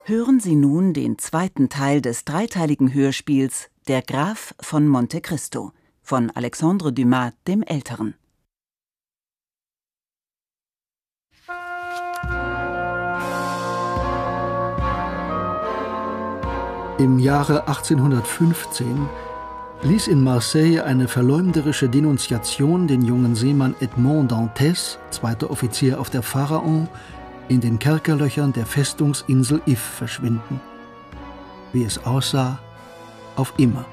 Hören Sie nun den zweiten Teil des dreiteiligen Hörspiels Der Graf von Monte Cristo von Alexandre Dumas dem Älteren. Im Jahre 1815 ließ in Marseille eine verleumderische Denunziation den jungen Seemann Edmond Dantès, zweiter Offizier auf der Pharaon, in den Kerkerlöchern der Festungsinsel If verschwinden. Wie es aussah, auf immer.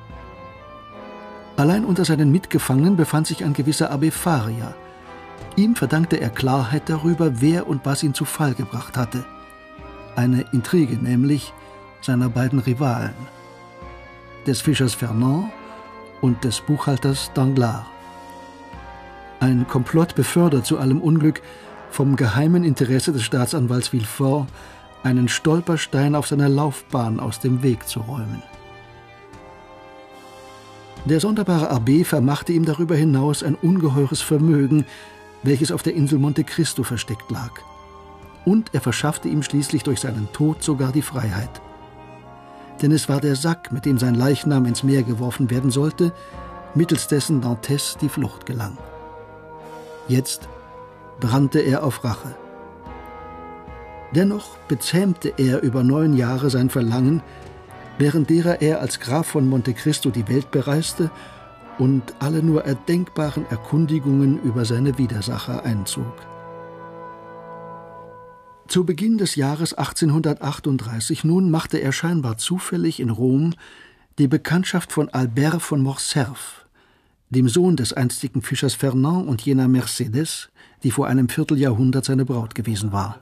Allein unter seinen Mitgefangenen befand sich ein gewisser Abbé Faria. Ihm verdankte er Klarheit darüber, wer und was ihn zu Fall gebracht hatte. Eine Intrige nämlich seiner beiden Rivalen, des Fischers Fernand und des Buchhalters Danglars. Ein Komplott befördert zu allem Unglück vom geheimen Interesse des Staatsanwalts Villefort, einen Stolperstein auf seiner Laufbahn aus dem Weg zu räumen. Der sonderbare Abbé vermachte ihm darüber hinaus ein ungeheures Vermögen, welches auf der Insel Monte Cristo versteckt lag. Und er verschaffte ihm schließlich durch seinen Tod sogar die Freiheit. Denn es war der Sack, mit dem sein Leichnam ins Meer geworfen werden sollte, mittels dessen Dantès die Flucht gelang. Jetzt brannte er auf Rache. Dennoch bezähmte er über 9 Jahre sein Verlangen, während derer er als Graf von Monte Cristo die Welt bereiste und alle nur erdenkbaren Erkundigungen über seine Widersacher einzog. Zu Beginn des Jahres 1838 nun machte er scheinbar zufällig in Rom die Bekanntschaft von Albert von Morcerf, dem Sohn des einstigen Fischers Fernand und jener Mercedes, die vor einem Vierteljahrhundert seine Braut gewesen war.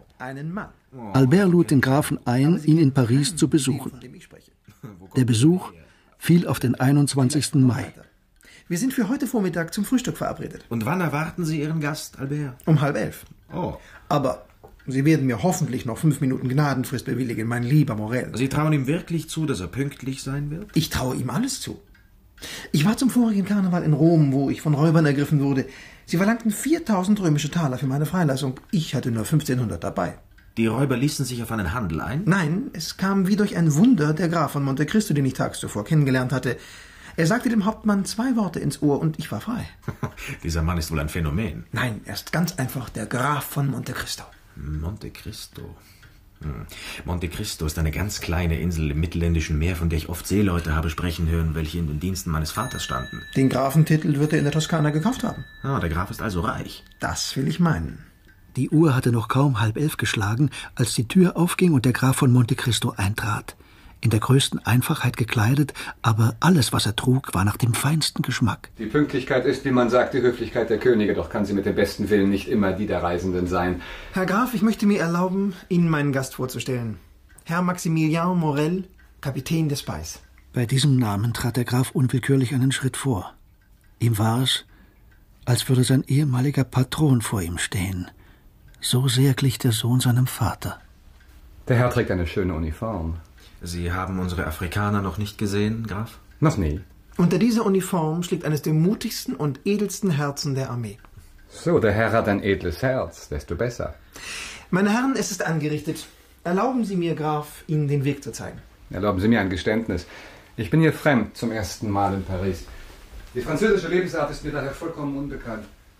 Albert lud den Grafen ein, ihn in Paris zu besuchen. Der Besuch fiel auf den 21. Mai. Wir sind für heute Vormittag zum Frühstück verabredet. Und wann erwarten Sie Ihren Gast, Albert? Um 10:30. Oh. Aber Sie werden mir hoffentlich noch 5 Minuten Gnadenfrist bewilligen, mein lieber Morel. Sie trauen ihm wirklich zu, dass er pünktlich sein wird? Ich traue ihm alles zu. Ich war zum vorigen Karneval in Rom, wo ich von Räubern ergriffen wurde. Sie verlangten 4.000 römische Taler für meine Freilassung. Ich hatte nur 1.500 dabei. Die Räuber ließen sich auf einen Handel ein? Nein, es kam wie durch ein Wunder der Graf von Monte Cristo, den ich tags zuvor kennengelernt hatte. Er sagte dem Hauptmann 2 Worte ins Ohr und ich war frei. Dieser Mann ist wohl ein Phänomen. Nein, er ist ganz einfach der Graf von Monte Cristo. Monte Cristo. Monte Cristo ist eine ganz kleine Insel im mittelländischen Meer, von der ich oft Seeleute habe sprechen hören, welche in den Diensten meines Vaters standen. Den Grafentitel wird er in der Toskana gekauft haben. Ah, der Graf ist also reich. Das will ich meinen. Die Uhr hatte noch kaum 10:30 geschlagen, als die Tür aufging und der Graf von Monte Cristo eintrat. In der größten Einfachheit gekleidet, aber alles, was er trug, war nach dem feinsten Geschmack. Die Pünktlichkeit ist, wie man sagt, die Höflichkeit der Könige, doch kann sie mit dem besten Willen nicht immer die der Reisenden sein. Herr Graf, ich möchte mir erlauben, Ihnen meinen Gast vorzustellen. Herr Maximilien Morel, Kapitän des Spice. Bei diesem Namen trat der Graf unwillkürlich einen Schritt vor. Ihm war es, als würde sein ehemaliger Patron vor ihm stehen. So sehr glich der Sohn seinem Vater. Der Herr trägt eine schöne Uniform. Sie haben unsere Afrikaner noch nicht gesehen, Graf? Noch nie. Unter dieser Uniform schlägt eines der mutigsten und edelsten Herzen der Armee. So, der Herr hat ein edles Herz, desto besser. Meine Herren, es ist angerichtet. Erlauben Sie mir, Graf, Ihnen den Weg zu zeigen. Erlauben Sie mir ein Geständnis. Ich bin hier fremd zum ersten Mal in Paris. Die französische Lebensart ist mir daher vollkommen unbekannt.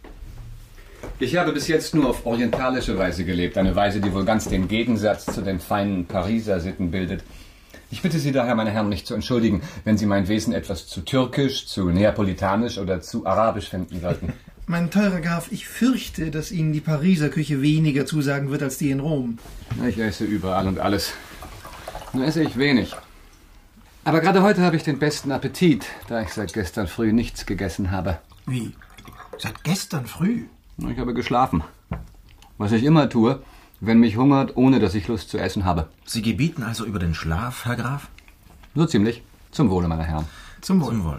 Ich habe bis jetzt nur auf orientalische Weise gelebt, eine Weise, die wohl ganz den Gegensatz zu den feinen Pariser Sitten bildet. Ich bitte Sie daher, meine Herren, mich zu entschuldigen, wenn Sie mein Wesen etwas zu türkisch, zu neapolitanisch oder zu arabisch finden sollten. Mein teurer Graf, ich fürchte, dass Ihnen die Pariser Küche weniger zusagen wird als die in Rom. Ich esse überall und alles. Nur esse ich wenig. Aber gerade heute habe ich den besten Appetit, da ich seit gestern früh nichts gegessen habe. Wie? Seit gestern früh? Ich habe geschlafen. Was ich immer tue, wenn mich hungert, ohne dass ich Lust zu essen habe. Sie gebieten also über den Schlaf, Herr Graf? So ziemlich. Zum Wohle, meine Herren. Zum Wohl. Zum Wohl.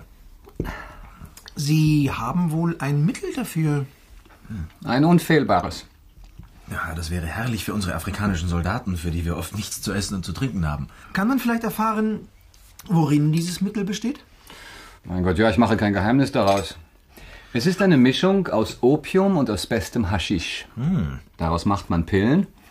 Sie haben wohl ein Mittel dafür? Ein unfehlbares. Ja, das wäre herrlich für unsere afrikanischen Soldaten, für die wir oft nichts zu essen und zu trinken haben. Kann man vielleicht erfahren, worin dieses Mittel besteht? Mein Gott, ja, ich mache kein Geheimnis daraus. Es ist eine Mischung aus Opium und aus bestem Haschisch. Daraus macht man Pillen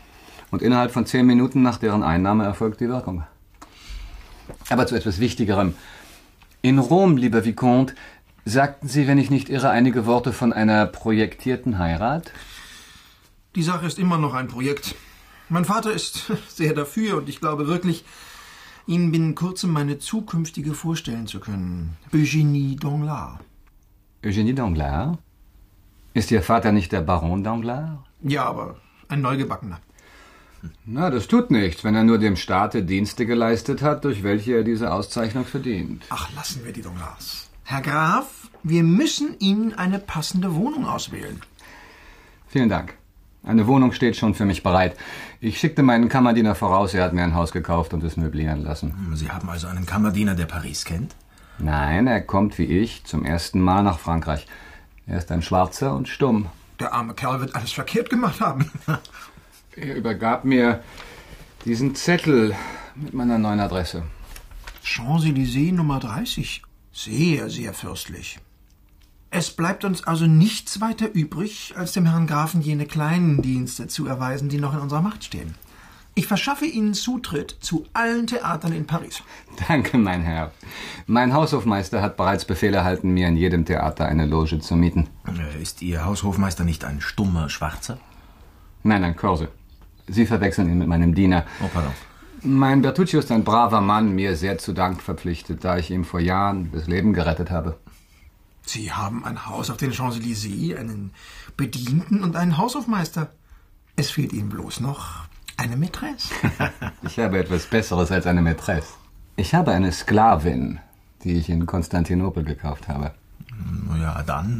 und innerhalb von 10 Minuten nach deren Einnahme erfolgt die Wirkung. Aber zu etwas Wichtigerem. In Rom, lieber Vicomte, sagten Sie, wenn ich nicht irre, einige Worte von einer projektierten Heirat? Die Sache ist immer noch ein Projekt. Mein Vater ist sehr dafür und ich glaube wirklich, Ihnen binnen kurzem meine zukünftige vorstellen zu können. Eugénie Danglars. Eugénie Danglars? Ist Ihr Vater nicht der Baron Danglars? Ja, aber ein Neugebackener. Na, das tut nichts, wenn er nur dem Staate Dienste geleistet hat, durch welche er diese Auszeichnung verdient. Ach, lassen wir die Danglars. Herr Graf, wir müssen Ihnen eine passende Wohnung auswählen. Vielen Dank. Eine Wohnung steht schon für mich bereit. Ich schickte meinen Kammerdiener voraus, er hat mir ein Haus gekauft und es möblieren lassen. Sie haben also einen Kammerdiener, der Paris kennt? Nein, er kommt wie ich zum ersten Mal nach Frankreich. Er ist ein Schwarzer und stumm. Der arme Kerl wird alles verkehrt gemacht haben. Er übergab mir diesen Zettel mit meiner neuen Adresse. Champs-Élysées Nummer 30. Sehr, sehr fürstlich. Es bleibt uns also nichts weiter übrig, als dem Herrn Grafen jene kleinen Dienste zu erweisen, die noch in unserer Macht stehen. Ich verschaffe Ihnen Zutritt zu allen Theatern in Paris. Danke, mein Herr. Mein Haushofmeister hat bereits Befehl erhalten, mir in jedem Theater eine Loge zu mieten. Ist Ihr Haushofmeister nicht ein stummer Schwarzer? Nein, ein Korse. Sie verwechseln ihn mit meinem Diener. Oh, pardon. Mein Bertuccio ist ein braver Mann, mir sehr zu Dank verpflichtet, da ich ihm vor Jahren das Leben gerettet habe. Sie haben ein Haus auf den Champs-Élysées, einen Bedienten und einen Haushofmeister. Es fehlt Ihnen bloß noch eine Mätresse. Ich habe etwas Besseres als eine Mätresse. Ich habe eine Sklavin, die ich in Konstantinopel gekauft habe. Na ja, dann.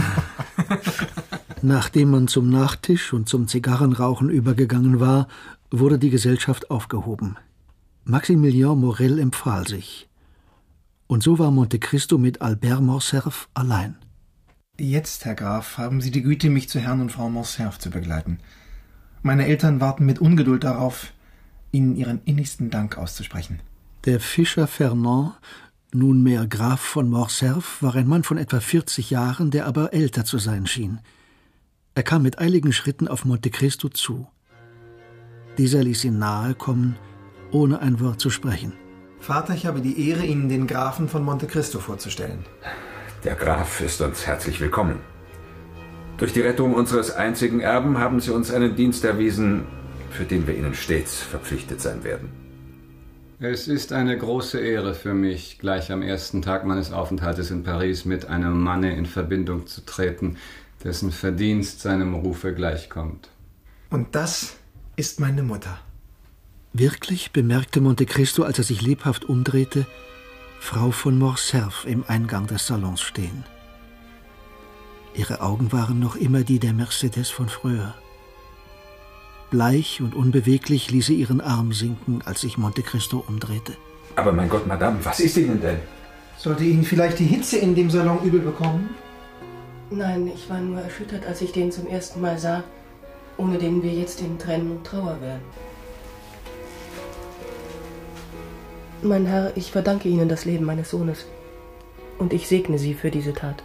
Nachdem man zum Nachtisch und zum Zigarrenrauchen übergegangen war, wurde die Gesellschaft aufgehoben. Maximilien Morel empfahl sich. Und so war Monte Cristo mit Albert Morcerf allein. Jetzt, Herr Graf, haben Sie die Güte, mich zu Herrn und Frau Morcerf zu begleiten. Meine Eltern warten mit Ungeduld darauf, Ihnen ihren innigsten Dank auszusprechen. Der Fischer Fernand, nunmehr Graf von Morcerf, war ein Mann von etwa 40 Jahren, der aber älter zu sein schien. Er kam mit eiligen Schritten auf Monte Cristo zu. Dieser ließ ihn nahe kommen, ohne ein Wort zu sprechen. Vater, ich habe die Ehre, Ihnen den Grafen von Monte Cristo vorzustellen. Der Graf ist uns herzlich willkommen. Durch die Rettung unseres einzigen Erben haben Sie uns einen Dienst erwiesen, für den wir Ihnen stets verpflichtet sein werden. Es ist eine große Ehre für mich, gleich am ersten Tag meines Aufenthaltes in Paris mit einem Manne in Verbindung zu treten, dessen Verdienst seinem Rufe gleichkommt. Und das ist meine Mutter. Wirklich bemerkte Monte Cristo, als er sich lebhaft umdrehte, Frau von Morcerf im Eingang des Salons stehen. Ihre Augen waren noch immer die der Mercedes von früher. Bleich und unbeweglich ließ sie ihren Arm sinken, als sich Monte Cristo umdrehte. Aber mein Gott, Madame, was ist Ihnen denn? Sollte Ihnen vielleicht die Hitze in dem Salon übel bekommen? Nein, ich war nur erschüttert, als ich den zum ersten Mal sah, ohne den wir jetzt in Tränen und Trauer wären. Mein Herr, ich verdanke Ihnen das Leben meines Sohnes und ich segne Sie für diese Tat.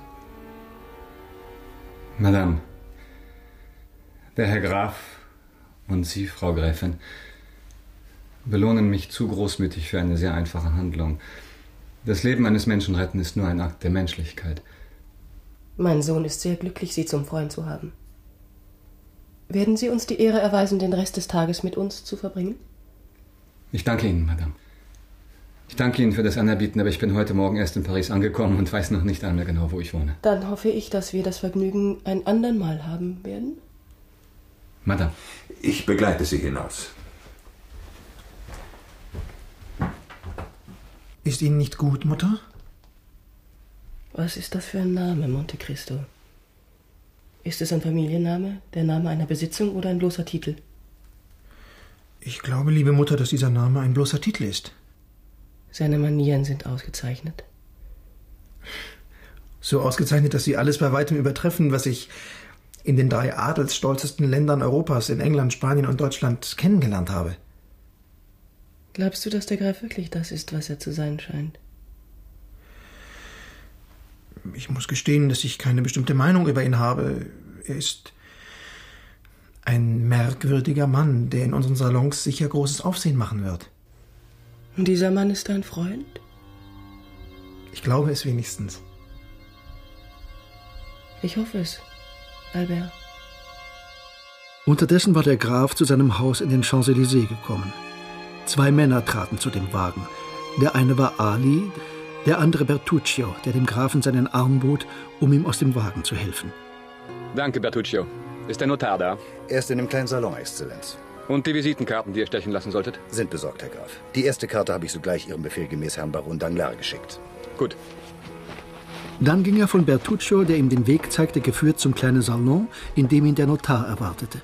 Madame, der Herr Graf und Sie, Frau Gräfin, belohnen mich zu großmütig für eine sehr einfache Handlung. Das Leben eines Menschen retten ist nur ein Akt der Menschlichkeit. Mein Sohn ist sehr glücklich, Sie zum Freund zu haben. Werden Sie uns die Ehre erweisen, den Rest des Tages mit uns zu verbringen? Ich danke Ihnen, Madame. Ich danke Ihnen für das Anerbieten, aber ich bin heute Morgen erst in Paris angekommen und weiß noch nicht einmal genau, wo ich wohne. Dann hoffe ich, dass wir das Vergnügen ein andern Mal haben werden. Madame. Ich begleite Sie hinaus. Ist Ihnen nicht gut, Mutter? Was ist das für ein Name, Monte Cristo? Ist es ein Familienname, der Name einer Besitzung oder ein bloßer Titel? Ich glaube, liebe Mutter, dass dieser Name ein bloßer Titel ist. Seine Manieren sind ausgezeichnet. So ausgezeichnet, dass sie alles bei weitem übertreffen, was ich in den 3 adelsstolzesten Ländern Europas, in England, Spanien und Deutschland, kennengelernt habe. Glaubst du, dass der Graf wirklich das ist, was er zu sein scheint? Ich muss gestehen, dass ich keine bestimmte Meinung über ihn habe. Er ist Ein merkwürdiger Mann, der in unseren Salons sicher großes Aufsehen machen wird. Und dieser Mann ist dein Freund? Ich glaube es wenigstens. Ich hoffe es, Albert. Unterdessen war der Graf zu seinem Haus in den Champs-Élysées gekommen. 2 Männer traten zu dem Wagen. Der eine war Ali, der andere Bertuccio, der dem Grafen seinen Arm bot, um ihm aus dem Wagen zu helfen. Danke, Bertuccio. Ist der Notar da? Er ist in dem kleinen Salon, Exzellenz. Und die Visitenkarten, die ihr stechen lassen solltet? Sind besorgt, Herr Graf. Die erste Karte habe ich sogleich Ihrem Befehl gemäß Herrn Baron Danglars geschickt. Gut. Dann ging er von Bertuccio, der ihm den Weg zeigte, geführt zum kleinen Salon, in dem ihn der Notar erwartete.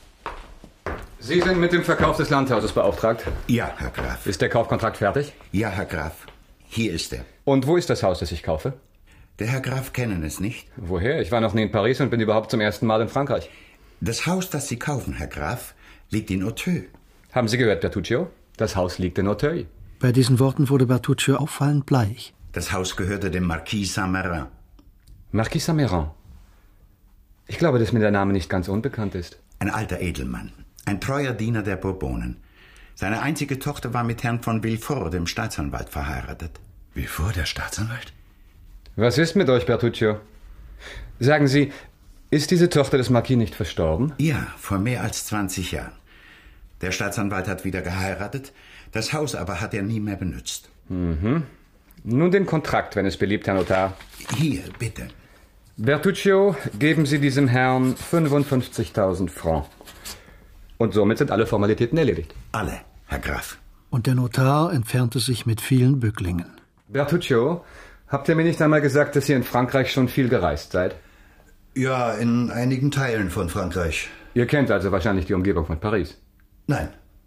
Sie sind mit dem Verkauf des Landhauses beauftragt? Ja, Herr Graf. Ist der Kaufkontrakt fertig? Ja, Herr Graf. Hier ist er. Und wo ist das Haus, das ich kaufe? Der Herr Graf kennen es nicht. Woher? Ich war noch nie in Paris und bin überhaupt zum ersten Mal in Frankreich. Das Haus, das Sie kaufen, Herr Graf, liegt in Auteuil. Haben Sie gehört, Bertuccio? Das Haus liegt in Auteuil. Bei diesen Worten wurde Bertuccio auffallend bleich. Das Haus gehörte dem Marquis Saint-Méran. Marquis Saint-Méran? Ich glaube, dass mir der Name nicht ganz unbekannt ist. Ein alter Edelmann. Ein treuer Diener der Bourbonen. Seine einzige Tochter war mit Herrn von Villefort, dem Staatsanwalt, verheiratet. Villefort, der Staatsanwalt? Was ist mit euch, Bertuccio? Sagen Sie, ist diese Tochter des Marquis nicht verstorben? Ja, vor mehr als 20 Jahren. Der Staatsanwalt hat wieder geheiratet. Das Haus aber hat er nie mehr benutzt. Mhm. Nun den Kontrakt, wenn es beliebt, Herr Notar. Hier, bitte. Bertuccio, geben Sie diesem Herrn 55.000 Francs. Und somit sind alle Formalitäten erledigt. Alle, Herr Graf. Und der Notar entfernte sich mit vielen Bücklingen. Bertuccio, habt ihr mir nicht einmal gesagt, dass ihr in Frankreich schon viel gereist seid? Ja, in einigen Teilen von Frankreich. Ihr kennt also wahrscheinlich die Umgebung von Paris? Nein.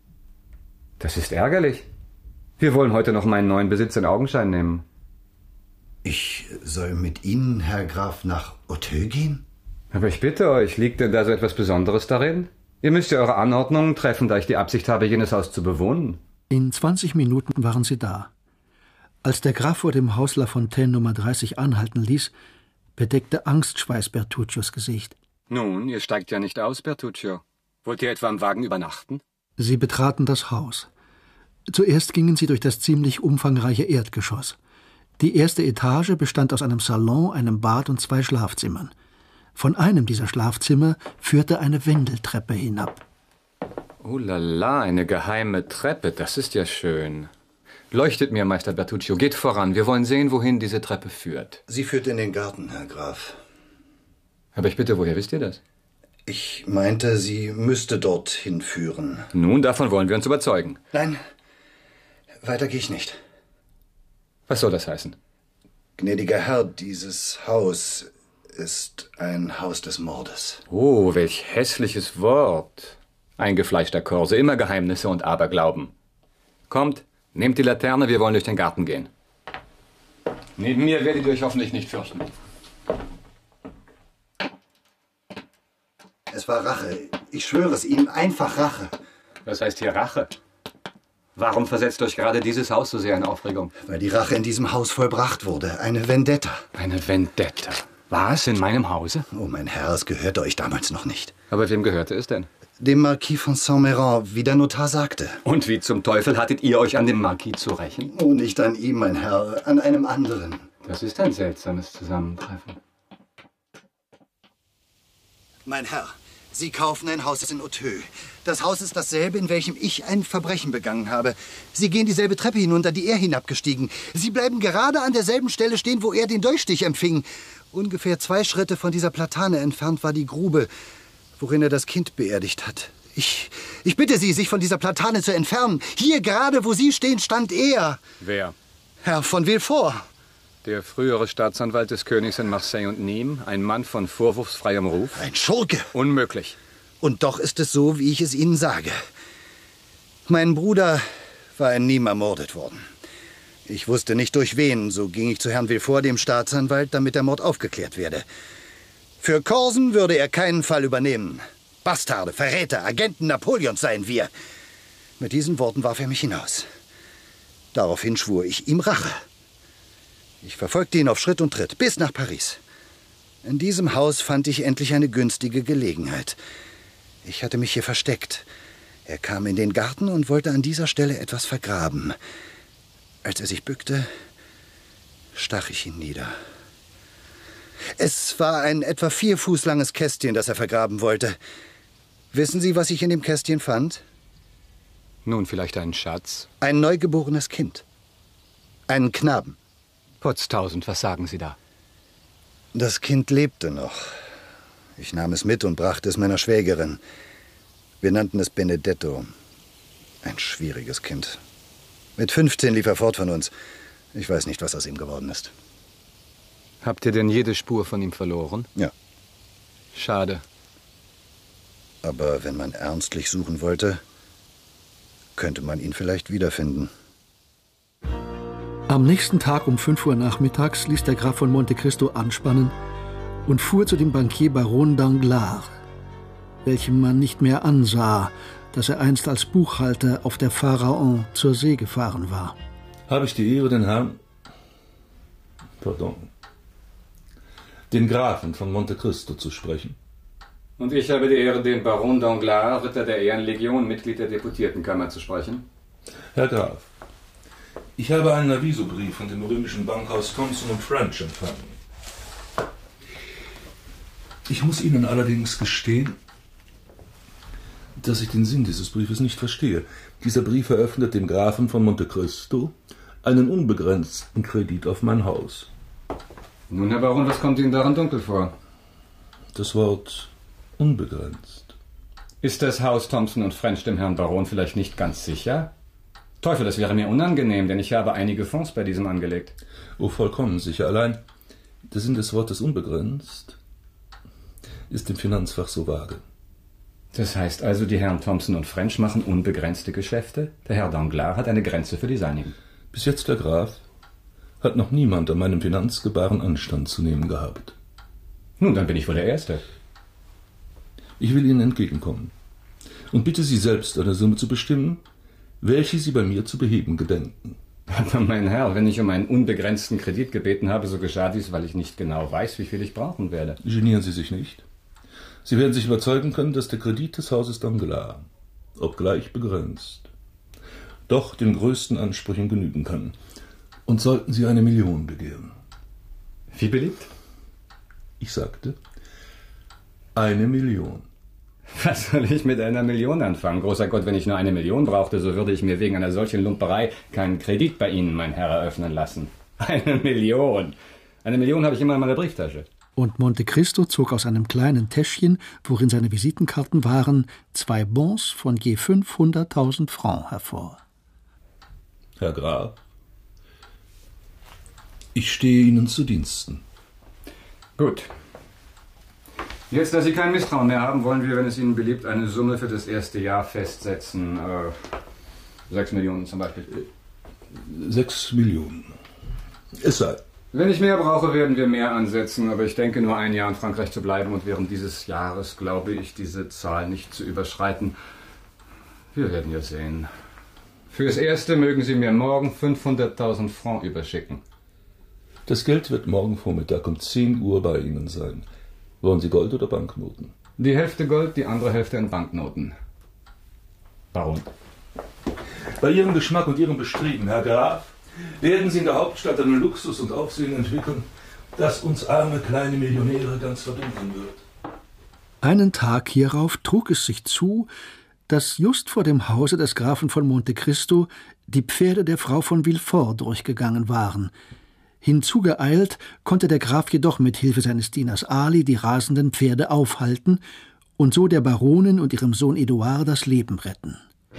Das ist ärgerlich. Wir wollen heute noch meinen neuen Besitz in Augenschein nehmen. Ich soll mit Ihnen, Herr Graf, nach Auteuil gehen? Aber ich bitte euch, liegt denn da so etwas Besonderes darin? Ihr müsst ja eure Anordnungen treffen, da ich die Absicht habe, jenes Haus zu bewohnen. In 20 Minuten waren sie da. Als der Graf vor dem Haus La Fontaine Nummer 30 anhalten ließ, bedeckte Angstschweiß Bertuccios Gesicht. Nun, ihr steigt ja nicht aus, Bertuccio. Wollt ihr etwa im Wagen übernachten? Sie betraten das Haus. Zuerst gingen sie durch das ziemlich umfangreiche Erdgeschoss. Die erste Etage bestand aus einem Salon, einem Bad und 2 Schlafzimmern. Von einem dieser Schlafzimmer führte eine Wendeltreppe hinab. Oh la la, eine geheime Treppe, das ist ja schön. Leuchtet mir, Meister Bertuccio, geht voran. Wir wollen sehen, wohin diese Treppe führt. Sie führt in den Garten, Herr Graf. Aber ich bitte, woher wisst ihr das? Ich meinte, sie müsste dorthin führen. Nun, davon wollen wir uns überzeugen. Nein, weiter gehe ich nicht. Was soll das heißen? Gnädiger Herr, dieses Haus ist ein Haus des Mordes. Oh, welch hässliches Wort. Eingefleischter Korse, immer Geheimnisse und Aberglauben. Kommt, nehmt die Laterne, wir wollen durch den Garten gehen. Neben mir werdet ihr euch hoffentlich nicht fürchten. Es war Rache. Ich schwöre es Ihnen, einfach Rache. Was heißt hier Rache? Warum versetzt euch gerade dieses Haus so sehr in Aufregung? Weil die Rache in diesem Haus vollbracht wurde. Eine Vendetta. Eine Vendetta? Was? In meinem Hause? Oh, mein Herr, es gehörte euch damals noch nicht. Aber wem gehörte es denn? Dem Marquis von Saint-Méran, wie der Notar sagte. Und wie zum Teufel hattet ihr euch an dem Marquis zu rächen? Oh, nicht an ihm, mein Herr, an einem anderen. Das ist ein seltsames Zusammentreffen. Mein Herr, Sie kaufen ein Haus in Auteuil. Das Haus ist dasselbe, in welchem ich ein Verbrechen begangen habe. Sie gehen dieselbe Treppe hinunter, die er hinabgestiegen. Sie bleiben gerade an derselben Stelle stehen, wo er den Dolchstich empfing. Ungefähr 2 Schritte von dieser Platane entfernt war die Grube, worin er das Kind beerdigt hat. Ich bitte Sie, sich von dieser Platane zu entfernen. Hier gerade, wo Sie stehen, stand er. Wer? Herr von Villefort. Der frühere Staatsanwalt des Königs in Marseille und Nîmes, ein Mann von vorwurfsfreiem Ruf? Ein Schurke. Unmöglich. Und doch ist es so, wie ich es Ihnen sage. Mein Bruder war in Nîmes ermordet worden. Ich wusste nicht durch wen, so ging ich zu Herrn Villefort, dem Staatsanwalt, damit der Mord aufgeklärt werde. Für Korsen würde er keinen Fall übernehmen. Bastarde, Verräter, Agenten Napoleons seien wir. Mit diesen Worten warf er mich hinaus. Daraufhin schwur ich ihm Rache. Ich verfolgte ihn auf Schritt und Tritt bis nach Paris. In diesem Haus fand ich endlich eine günstige Gelegenheit. Ich hatte mich hier versteckt. Er kam in den Garten und wollte an dieser Stelle etwas vergraben. Als er sich bückte, stach ich ihn nieder. Es war ein etwa 4 Fuß langes Kästchen, das er vergraben wollte. Wissen Sie, was ich in dem Kästchen fand? Nun, vielleicht einen Schatz. Ein neugeborenes Kind. Einen Knaben. Potztausend, was sagen Sie da? Das Kind lebte noch. Ich nahm es mit und brachte es meiner Schwägerin. Wir nannten es Benedetto. Ein schwieriges Kind. Mit 15 lief er fort von uns. Ich weiß nicht, was aus ihm geworden ist. Habt ihr denn jede Spur von ihm verloren? Ja. Schade. Aber wenn man ernstlich suchen wollte, könnte man ihn vielleicht wiederfinden. Am nächsten Tag um 5 Uhr nachmittags ließ der Graf von Monte Cristo anspannen und fuhr zu dem Bankier Baron Danglars, welchem man nicht mehr ansah, dass er einst als Buchhalter auf der Pharaon zur See gefahren war. Habe ich die Ehre, den Grafen von Monte Cristo zu sprechen? Und ich habe die Ehre, den Baron Danglars, Ritter der Ehrenlegion, Mitglied der Deputiertenkammer, zu sprechen. Herr Graf, ich habe einen Avisobrief von dem römischen Bankhaus Thompson & French empfangen. Ich muss Ihnen allerdings gestehen, dass ich den Sinn dieses Briefes nicht verstehe. Dieser Brief eröffnet dem Grafen von Monte Cristo einen unbegrenzten Kredit auf mein Haus. Nun, Herr Baron, was kommt Ihnen daran dunkel vor? Das Wort unbegrenzt. Ist das Haus Thompson & French dem Herrn Baron vielleicht nicht ganz sicher? Teufel, das wäre mir unangenehm, denn ich habe einige Fonds bei diesem angelegt. Oh, vollkommen sicher. Allein der Sinn des Wortes unbegrenzt ist im Finanzfach so vage. Das heißt also, die Herren Thompson & French machen unbegrenzte Geschäfte? Der Herr Danglars hat eine Grenze für die seinigen. Bis jetzt, Herr Graf, hat noch niemand an meinem Finanzgebaren Anstand zu nehmen gehabt. Nun, dann bin ich wohl der Erste. Ich will Ihnen entgegenkommen und bitte Sie selbst eine Summe zu bestimmen, welche Sie bei mir zu beheben gedenken. Aber mein Herr, wenn ich um einen unbegrenzten Kredit gebeten habe, so geschah dies, weil ich nicht genau weiß, wie viel ich brauchen werde. Genieren Sie sich nicht. Sie werden sich überzeugen können, dass der Kredit des Hauses Danglars, obgleich begrenzt, doch den größten Ansprüchen genügen kann. Und sollten Sie 1 Million begehren. Wie beliebt? Ich sagte 1 Million. Was soll ich mit 1 Million anfangen? Großer Gott, wenn ich nur 1 Million brauchte, so würde ich mir wegen einer solchen Lumperei keinen Kredit bei Ihnen, mein Herr, eröffnen lassen. 1 Million. 1 Million habe ich immer in meiner Brieftasche. Und Monte Cristo zog aus einem kleinen Täschchen, worin seine Visitenkarten waren, 2 Bons von je 500.000 Francs hervor. Herr Graf, ich stehe Ihnen zu Diensten. Gut. Jetzt, dass Sie kein Misstrauen mehr haben, wollen wir, wenn es Ihnen beliebt, eine Summe für das erste Jahr festsetzen. 6 Millionen zum Beispiel. 6 Millionen. Es sei. Wenn ich mehr brauche, werden wir mehr ansetzen, aber ich denke, nur 1 Jahr in Frankreich zu bleiben und während dieses Jahres glaube ich, diese Zahl nicht zu überschreiten. Wir werden ja sehen. Fürs Erste mögen Sie mir morgen 500.000 Francs überschicken. Das Geld wird morgen Vormittag um 10 Uhr bei Ihnen sein. Wollen Sie Gold oder Banknoten? Die Hälfte Gold, die andere Hälfte in Banknoten. Warum? Bei Ihrem Geschmack und Ihrem Bestreben, Herr Graf, werden Sie in der Hauptstadt einen Luxus und Aufsehen entwickeln, das uns arme kleine Millionäre ganz verdunkeln wird. Einen Tag hierauf trug es sich zu, dass just vor dem Hause des Grafen von Monte Cristo die Pferde der Frau von Villefort durchgegangen waren. Hinzugeeilt konnte der Graf jedoch mit Hilfe seines Dieners Ali die rasenden Pferde aufhalten und so der Baronin und ihrem Sohn Edouard das Leben retten.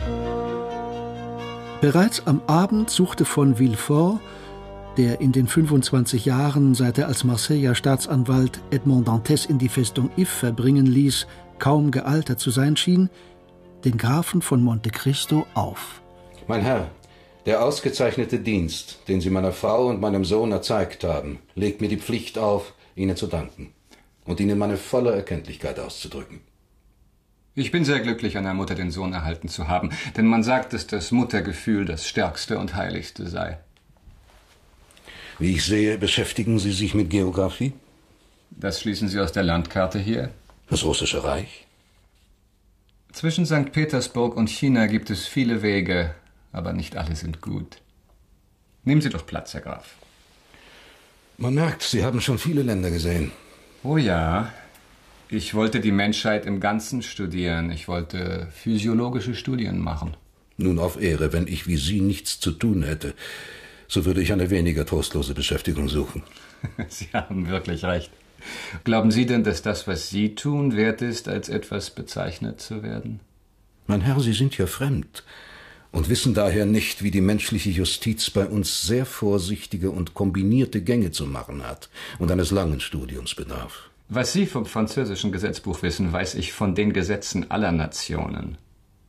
Bereits am Abend suchte von Villefort, der in den 25 Jahren, seit er als Marseiller Staatsanwalt Edmond Dantès in die Festung If verbringen ließ, kaum gealtert zu sein schien, den Grafen von Monte Cristo auf. Mein Herr, der ausgezeichnete Dienst, den Sie meiner Frau und meinem Sohn erzeigt haben, legt mir die Pflicht auf, Ihnen zu danken und Ihnen meine volle Erkenntlichkeit auszudrücken. Ich bin sehr glücklich, einer Mutter den Sohn erhalten zu haben, denn man sagt, dass das Muttergefühl das stärkste und heiligste sei. Wie ich sehe, beschäftigen Sie sich mit Geographie? Das schließen Sie aus der Landkarte hier? Das Russische Reich? Zwischen St. Petersburg und China gibt es viele Wege, aber nicht alle sind gut. Nehmen Sie doch Platz, Herr Graf. Man merkt, Sie haben schon viele Länder gesehen. Oh ja, ich wollte die Menschheit im Ganzen studieren. Ich wollte physiologische Studien machen. Nun auf Ehre, wenn ich wie Sie nichts zu tun hätte, so würde ich eine weniger trostlose Beschäftigung suchen. Sie haben wirklich recht. Glauben Sie denn, dass das, was Sie tun, wert ist, als etwas bezeichnet zu werden? Mein Herr, Sie sind hier fremd und wissen daher nicht, wie die menschliche Justiz bei uns sehr vorsichtige und kombinierte Gänge zu machen hat und eines langen Studiums bedarf. Was Sie vom französischen Gesetzbuch wissen, weiß ich von den Gesetzen aller Nationen.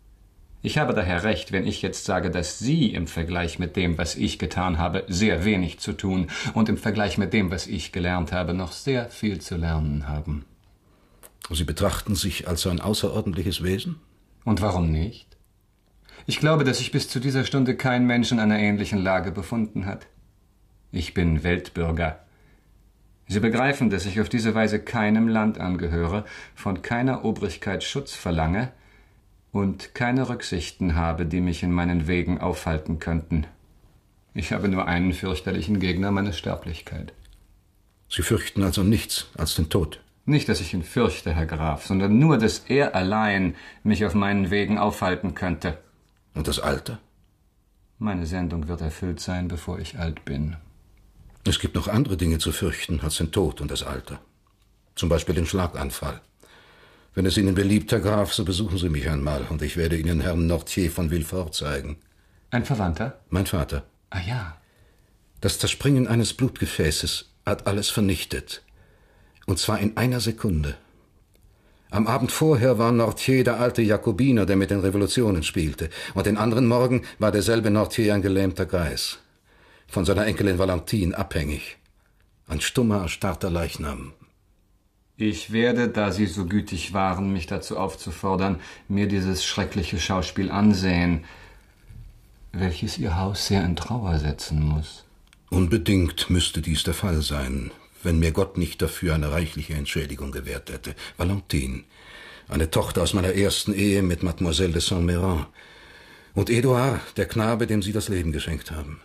Ich habe daher recht, wenn ich jetzt sage, dass Sie im Vergleich mit dem, was ich getan habe, sehr wenig zu tun und im Vergleich mit dem, was ich gelernt habe, noch sehr viel zu lernen haben. Sie betrachten sich als ein außerordentliches Wesen? Und warum nicht? Ich glaube, dass sich bis zu dieser Stunde kein Mensch in einer ähnlichen Lage befunden hat. Ich bin Weltbürger. Sie begreifen, dass ich auf diese Weise keinem Land angehöre, von keiner Obrigkeit Schutz verlange und keine Rücksichten habe, die mich in meinen Wegen aufhalten könnten. Ich habe nur einen fürchterlichen Gegner, meine Sterblichkeit. Sie fürchten also nichts als den Tod? Nicht, dass ich ihn fürchte, Herr Graf, sondern nur, dass er allein mich auf meinen Wegen aufhalten könnte. Und das Alter? Meine Sendung wird erfüllt sein, bevor ich alt bin. Es gibt noch andere Dinge zu fürchten als den Tod und das Alter. Zum Beispiel den Schlaganfall. Wenn es Ihnen beliebt, Herr Graf, so besuchen Sie mich einmal und ich werde Ihnen Herrn Nortier von Villefort zeigen. Ein Verwandter? Mein Vater. Ah ja. Das Zerspringen eines Blutgefäßes hat alles vernichtet. Und zwar in einer Sekunde. Am Abend vorher war Nortier der alte Jakobiner, der mit den Revolutionen spielte. Und den anderen Morgen war derselbe Nortier ein gelähmter Greis. Von seiner Enkelin Valentine abhängig. Ein stummer, erstarrter Leichnam. Ich werde, da Sie so gütig waren, mich dazu aufzufordern, mir dieses schreckliche Schauspiel ansehen, welches Ihr Haus sehr in Trauer setzen muss. Unbedingt müsste dies der Fall sein, wenn mir Gott nicht dafür eine reichliche Entschädigung gewährt hätte. Valentine, eine Tochter aus meiner ersten Ehe mit Mademoiselle de Saint-Méran. Und Edouard, der Knabe, dem Sie das Leben geschenkt haben.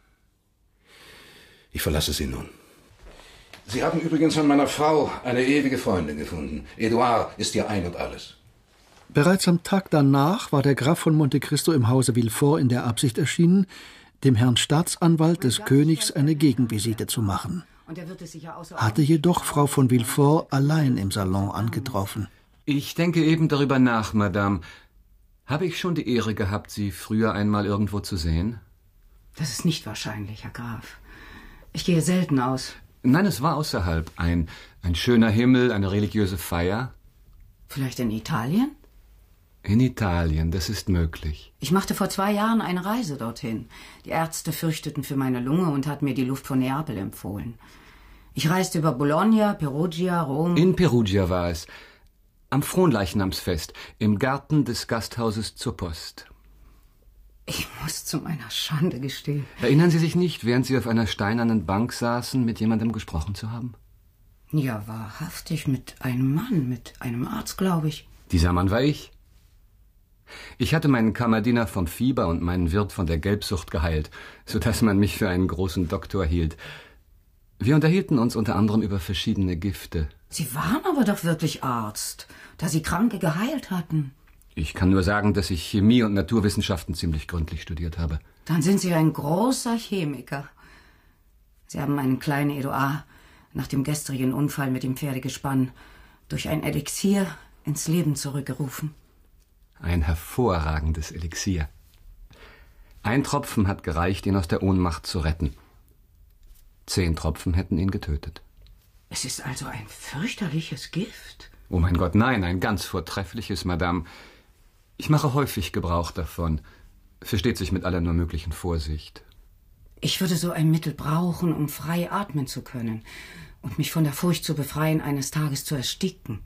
Ich verlasse Sie nun. Sie haben übrigens an meiner Frau eine ewige Freundin gefunden. Edouard ist ihr Ein und Alles. Bereits am Tag danach war der Graf von Monte Cristo im Hause Villefort in der Absicht erschienen, dem Herrn Staatsanwalt des Königs eine Gegenvisite zu machen. Hatte jedoch Frau von Villefort allein im Salon angetroffen. Ich denke eben darüber nach, Madame. Habe ich schon die Ehre gehabt, Sie früher einmal irgendwo zu sehen? Das ist nicht wahrscheinlich, Herr Graf. Ich gehe selten aus. Nein, es war außerhalb. Ein schöner Himmel, eine religiöse Feier. Vielleicht in Italien? In Italien, das ist möglich. Ich machte vor 2 Jahren eine Reise dorthin. Die Ärzte fürchteten für meine Lunge und hatten mir die Luft von Neapel empfohlen. Ich reiste über Bologna, Perugia, Rom. In Perugia war es. Am Fronleichnamsfest, im Garten des Gasthauses zur Post. Ich muss zu meiner Schande gestehen. Erinnern Sie sich nicht, während Sie auf einer steinernen Bank saßen, mit jemandem gesprochen zu haben? Ja, wahrhaftig, mit einem Mann, mit einem Arzt, glaube ich. Dieser Mann war ich. Ich hatte meinen Kammerdiener vom Fieber und meinen Wirt von der Gelbsucht geheilt, sodass man mich für einen großen Doktor hielt. Wir unterhielten uns unter anderem über verschiedene Gifte. Sie waren aber doch wirklich Arzt, da Sie Kranke geheilt hatten. Ich kann nur sagen, dass ich Chemie und Naturwissenschaften ziemlich gründlich studiert habe. Dann sind Sie ein großer Chemiker. Sie haben meinen kleinen Edouard nach dem gestrigen Unfall mit dem Pferdegespann durch ein Elixier ins Leben zurückgerufen. Ein hervorragendes Elixier. 1 Tropfen hat gereicht, ihn aus der Ohnmacht zu retten. 10 Tropfen hätten ihn getötet. Es ist also ein fürchterliches Gift. Oh mein Gott, nein, ein ganz vortreffliches, Madame. Ich mache häufig Gebrauch davon. Versteht sich mit aller nur möglichen Vorsicht. Ich würde so ein Mittel brauchen, um frei atmen zu können und mich von der Furcht zu befreien, eines Tages zu ersticken.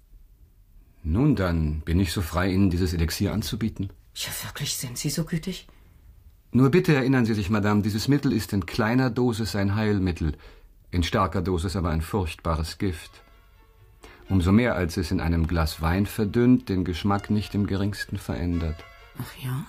Nun, dann bin ich so frei, Ihnen dieses Elixier anzubieten. Ja, wirklich, sind Sie so gütig? Nur bitte erinnern Sie sich, Madame, dieses Mittel ist in kleiner Dosis ein Heilmittel, in starker Dosis aber ein furchtbares Gift. Umso mehr, als es in einem Glas Wein verdünnt, den Geschmack nicht im geringsten verändert. Ach ja?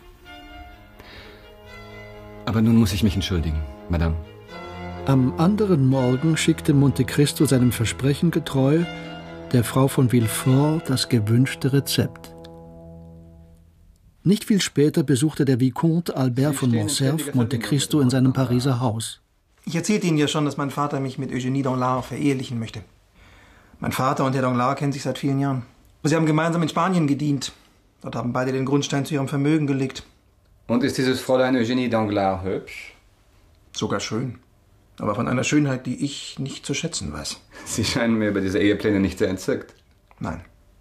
Aber nun muss ich mich entschuldigen, Madame. Am anderen Morgen schickte Monte Cristo seinem Versprechen getreu der Frau von Villefort das gewünschte Rezept. Nicht viel später besuchte der Vicomte Albert von Morcerf Monte Cristo in seinem Pariser Haus. Ich erzählte Ihnen ja schon, dass mein Vater mich mit Eugénie Danglars verehelichen möchte. Mein Vater und Herr Danglars kennen sich seit vielen Jahren. Sie haben gemeinsam in Spanien gedient. Dort haben beide den Grundstein zu ihrem Vermögen gelegt. Und ist dieses Fräulein Eugénie Danglars hübsch? Sogar schön. Aber von einer Schönheit, die ich nicht zu schätzen weiß. Sie scheinen mir über diese Ehepläne nicht sehr entzückt. Nein.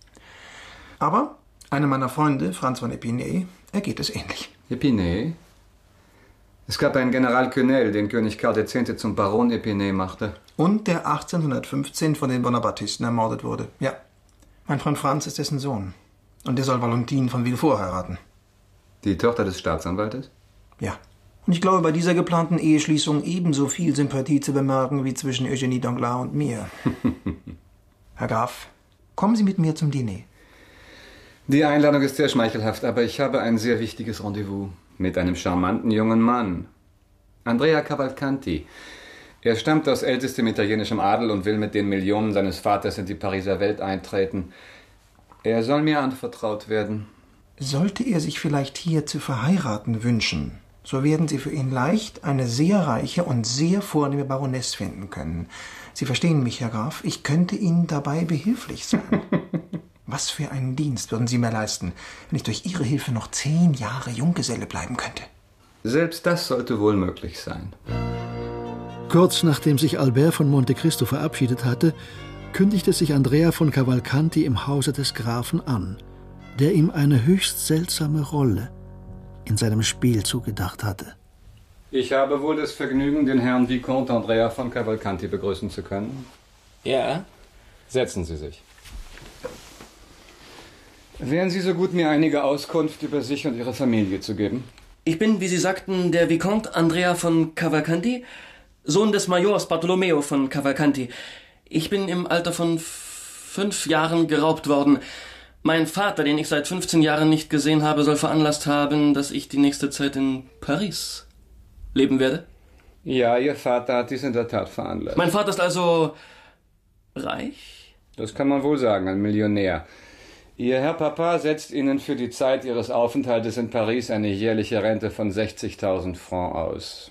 Aber einem meiner Freunde, Franz von Epinay, ergeht es ähnlich. Epinay? Es gab einen General Quesnel, den König Karl X. zum Baron Epinay machte. Und der 1815 von den Bonapartisten ermordet wurde. Ja. Mein Freund Franz ist dessen Sohn. Und der soll Valentine von Villefort heiraten. Die Tochter des Staatsanwaltes? Ja. Und ich glaube, bei dieser geplanten Eheschließung ebenso viel Sympathie zu bemerken wie zwischen Eugénie Danglars und mir. Herr Graf, kommen Sie mit mir zum Diner. Die Einladung ist sehr schmeichelhaft, aber ich habe ein sehr wichtiges Rendezvous mit einem charmanten jungen Mann. Andrea Cavalcanti. Er stammt aus ältestem italienischem Adel und will mit den Millionen seines Vaters in die Pariser Welt eintreten. Er soll mir anvertraut werden. Sollte er sich vielleicht hier zu verheiraten wünschen, so werden Sie für ihn leicht eine sehr reiche und sehr vornehme Baroness finden können. Sie verstehen mich, Herr Graf, ich könnte Ihnen dabei behilflich sein. Was für einen Dienst würden Sie mir leisten, wenn ich durch Ihre Hilfe noch 10 Jahre Junggeselle bleiben könnte? Selbst das sollte wohl möglich sein. Kurz nachdem sich Albert von Monte Cristo verabschiedet hatte, kündigte sich Andrea von Cavalcanti im Hause des Grafen an, der ihm eine höchst seltsame Rolle in seinem Spiel zugedacht hatte. Ich habe wohl das Vergnügen, den Herrn Vicomte Andrea von Cavalcanti begrüßen zu können. Ja? Setzen Sie sich. Wären Sie so gut, mir einige Auskunft über sich und Ihre Familie zu geben? Ich bin, wie Sie sagten, der Vicomte Andrea von Cavalcanti, Sohn des Majors Bartolomeo von Cavalcanti. Ich bin im Alter von 5 Jahren geraubt worden. Mein Vater, den ich seit 15 Jahren nicht gesehen habe, soll veranlasst haben, dass ich die nächste Zeit in Paris leben werde. Ja, Ihr Vater hat dies in der Tat veranlasst. Mein Vater ist also reich? Das kann man wohl sagen, ein Millionär. Ihr Herr Papa setzt Ihnen für die Zeit Ihres Aufenthaltes in Paris eine jährliche Rente von 60.000 Francs aus.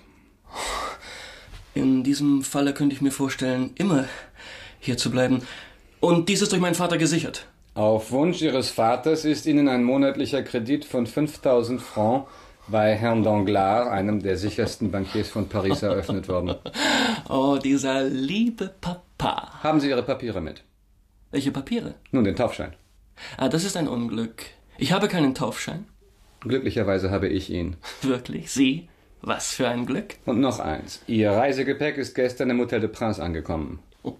In diesem Falle könnte ich mir vorstellen, immer hier zu bleiben. Und dies ist durch meinen Vater gesichert. Auf Wunsch Ihres Vaters ist Ihnen ein monatlicher Kredit von 5.000 Francs bei Herrn Danglars, einem der sichersten Bankiers von Paris, eröffnet worden. Oh, dieser liebe Papa. Haben Sie Ihre Papiere mit? Welche Papiere? Nun, den Taufschein. Ah, das ist ein Unglück. Ich habe keinen Taufschein. Glücklicherweise habe ich ihn. Wirklich? Sie? Was für ein Glück. Und noch eins. Ihr Reisegepäck ist gestern im Hotel de Prince angekommen.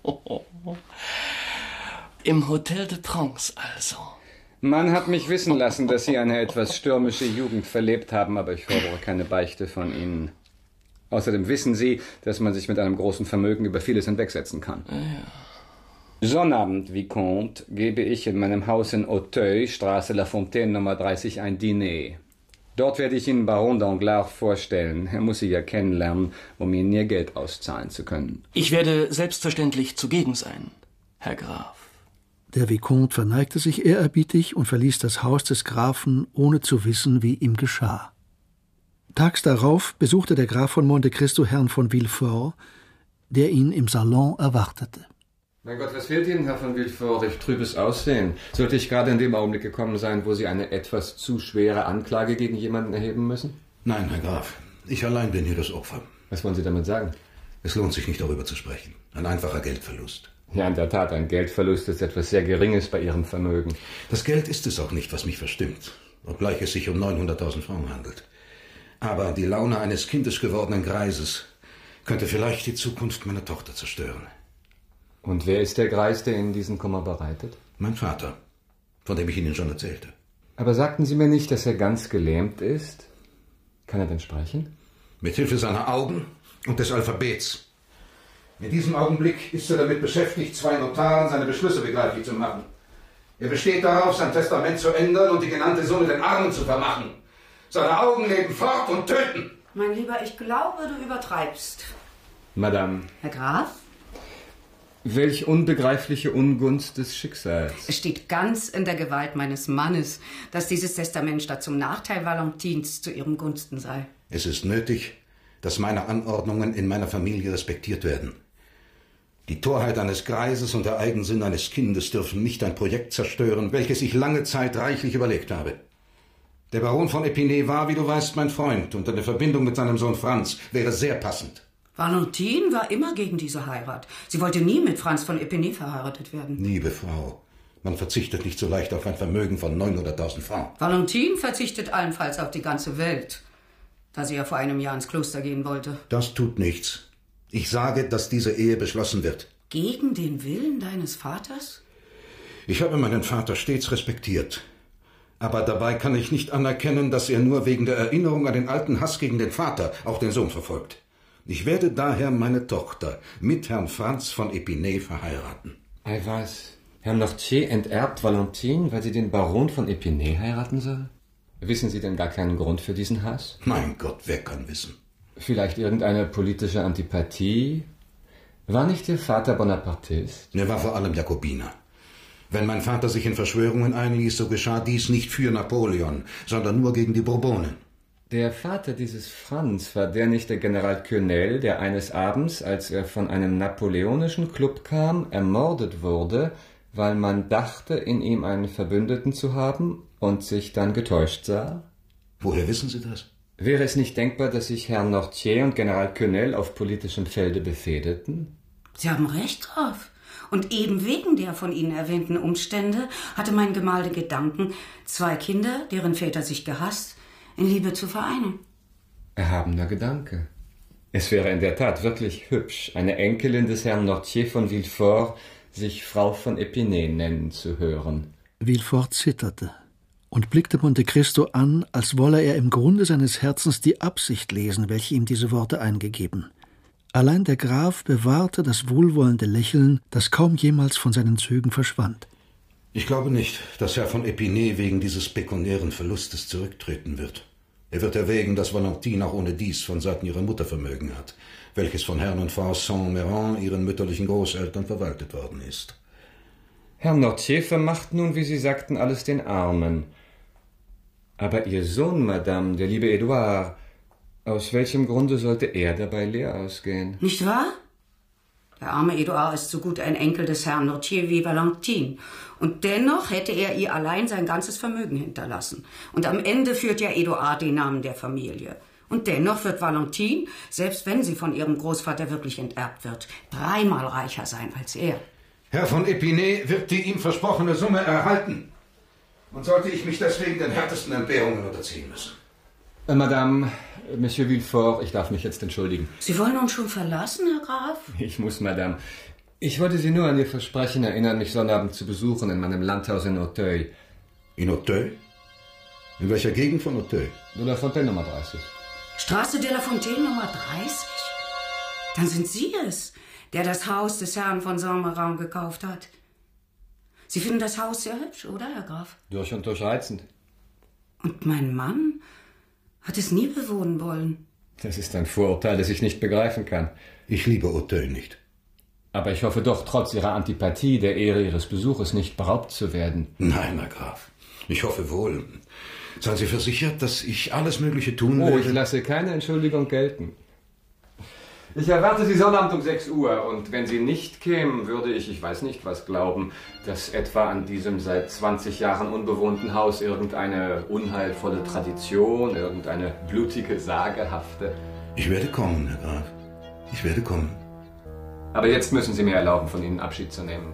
Im Hotel de Prince also. Man hat mich wissen lassen, dass Sie eine etwas stürmische Jugend verlebt haben, aber ich fordere keine Beichte von Ihnen. Außerdem wissen Sie, dass man sich mit einem großen Vermögen über vieles hinwegsetzen kann. Ja. Sonnabend, Vicomte, gebe ich in meinem Haus in Auteuil, Straße La Fontaine Nummer 30, ein Diner. Dort werde ich Ihnen Baron Danglars vorstellen. Er muss Sie ja kennenlernen, um Ihnen Ihr Geld auszahlen zu können. Ich werde selbstverständlich zugegen sein, Herr Graf. Der Vicomte verneigte sich ehrerbietig und verließ das Haus des Grafen, ohne zu wissen, wie ihm geschah. Tags darauf besuchte der Graf von Monte Cristo Herrn von Villefort, der ihn im Salon erwartete. Mein Gott, was fehlt Ihnen, Herr von Villefort? Recht trübes Aussehen. Sollte ich gerade in dem Augenblick gekommen sein, wo Sie eine etwas zu schwere Anklage gegen jemanden erheben müssen? Nein, Herr Graf. Ich allein bin hier das Opfer. Was wollen Sie damit sagen? Es lohnt sich nicht, darüber zu sprechen. Ein einfacher Geldverlust. Ja, in der Tat, ein Geldverlust ist etwas sehr Geringes bei Ihrem Vermögen. Das Geld ist es auch nicht, was mich verstimmt, obgleich es sich um 900.000 Francs handelt. Aber die Laune eines kindisch gewordenen Greises könnte vielleicht die Zukunft meiner Tochter zerstören. Und wer ist der Greis, der Ihnen diesen Kummer bereitet? Mein Vater, von dem ich Ihnen schon erzählte. Aber sagten Sie mir nicht, dass er ganz gelähmt ist? Kann er denn sprechen? Mit Hilfe seiner Augen und des Alphabets. In diesem Augenblick ist er damit beschäftigt, 2 Notaren seine Beschlüsse begreiflich zu machen. Er besteht darauf, sein Testament zu ändern und die genannte Summe den Armen zu vermachen. Seine Augen leben fort und töten. Mein Lieber, ich glaube, du übertreibst. Madame. Herr Graf? Welch unbegreifliche Ungunst des Schicksals. Es steht ganz in der Gewalt meines Mannes, dass dieses Testament statt zum Nachteil Valentins zu ihrem Gunsten sei. Es ist nötig, dass meine Anordnungen in meiner Familie respektiert werden. Die Torheit eines Greises und der Eigensinn eines Kindes dürfen nicht ein Projekt zerstören, welches ich lange Zeit reichlich überlegt habe. Der Baron von Epinay war, wie du weißt, mein Freund, und eine Verbindung mit seinem Sohn Franz wäre sehr passend. Valentine war immer gegen diese Heirat. Sie wollte nie mit Franz von Epinay verheiratet werden. Liebe Frau, man verzichtet nicht so leicht auf ein Vermögen von 900.000 Francs. Valentine verzichtet allenfalls auf die ganze Welt, da sie ja vor einem Jahr ins Kloster gehen wollte. Das tut nichts. Ich sage, dass diese Ehe beschlossen wird. Gegen den Willen deines Vaters? Ich habe meinen Vater stets respektiert. Aber dabei kann ich nicht anerkennen, dass er nur wegen der Erinnerung an den alten Hass gegen den Vater auch den Sohn verfolgt. Ich werde daher meine Tochter mit Herrn Franz von Epinay verheiraten. Ei was? Herr Nortier enterbt Valentine, weil sie den Baron von Epinay heiraten soll? Wissen Sie denn gar keinen Grund für diesen Hass? Mein Gott, wer kann wissen? Vielleicht irgendeine politische Antipathie? War nicht Ihr Vater Bonapartist? Er war vor allem Jakobiner. Wenn mein Vater sich in Verschwörungen einließ, so geschah dies nicht für Napoleon, sondern nur gegen die Bourbonen. Der Vater dieses Franz, war der nicht der General Quesnel, der eines Abends, als er von einem napoleonischen Club kam, ermordet wurde, weil man dachte, in ihm einen Verbündeten zu haben und sich dann getäuscht sah? Woher wissen Sie das? Wäre es nicht denkbar, dass sich Herr Nortier und General Quesnel auf politischem Felde befehdeten? Sie haben recht, Graf. Und eben wegen der von Ihnen erwähnten Umstände hatte mein Gemahl den Gedanken, 2 Kinder, deren Väter sich gehasst, in Liebe zu vereinen. Erhabener Gedanke. Es wäre in der Tat wirklich hübsch, eine Enkelin des Herrn Nortier von Villefort sich Frau von Epinay nennen zu hören. Villefort zitterte und blickte Monte Cristo an, als wolle er im Grunde seines Herzens die Absicht lesen, welche ihm diese Worte eingegeben. Allein der Graf bewahrte das wohlwollende Lächeln, das kaum jemals von seinen Zügen verschwand. Ich glaube nicht, dass Herr von Epinay wegen dieses pekuniären Verlustes zurücktreten wird. Er wird erwägen, dass Valentine auch ohne dies von Seiten ihrer Mutter Vermögen hat, welches von Herrn und Frau Saint-Méran, ihren mütterlichen Großeltern, verwaltet worden ist. Herr Nortier vermacht nun, wie Sie sagten, alles den Armen. Aber Ihr Sohn, Madame, der liebe Edouard, aus welchem Grunde sollte er dabei leer ausgehen? Nicht wahr? Der arme Edouard ist so gut ein Enkel des Herrn Nortier wie Valentine. Und dennoch hätte er ihr allein sein ganzes Vermögen hinterlassen. Und am Ende führt ja Edouard den Namen der Familie. Und dennoch wird Valentine, selbst wenn sie von ihrem Großvater wirklich enterbt wird, 3-mal reicher sein als er. Herr von Epinay wird die ihm versprochene Summe erhalten. Und sollte ich mich deswegen den härtesten Entbehrungen unterziehen müssen. Madame, Monsieur Villefort, ich darf mich jetzt entschuldigen. Sie wollen uns schon verlassen, Herr Graf? Ich muss, Madame. Ich wollte Sie nur an Ihr Versprechen erinnern, mich Sonnabend zu besuchen in meinem Landhaus in Auteuil. In Auteuil? In welcher Gegend von Auteuil? De la Fontaine Nummer 30. Straße de la Fontaine Nummer 30? Dann sind Sie es, der das Haus des Herrn von Saint-Méran gekauft hat. Sie finden das Haus sehr hübsch, oder, Herr Graf? Durch und durch reizend. Und mein Mann hat es nie bewohnen wollen. Das ist ein Vorurteil, das ich nicht begreifen kann. Ich liebe Auteuil nicht. Aber ich hoffe doch, trotz Ihrer Antipathie, der Ehre Ihres Besuches nicht beraubt zu werden. Nein, Herr Graf. Ich hoffe wohl. Seien Sie versichert, dass ich alles Mögliche tun werde. Oh, ich lasse keine Entschuldigung gelten. Ich erwarte Sie Sonnabend um 6 Uhr. Und wenn Sie nicht kämen, würde ich weiß nicht was glauben, dass etwa an diesem seit 20 Jahren unbewohnten Haus irgendeine unheilvolle Tradition, irgendeine blutige Sage hafte. Ich werde kommen, Herr Graf. Ich werde kommen. Aber jetzt müssen Sie mir erlauben, von Ihnen Abschied zu nehmen.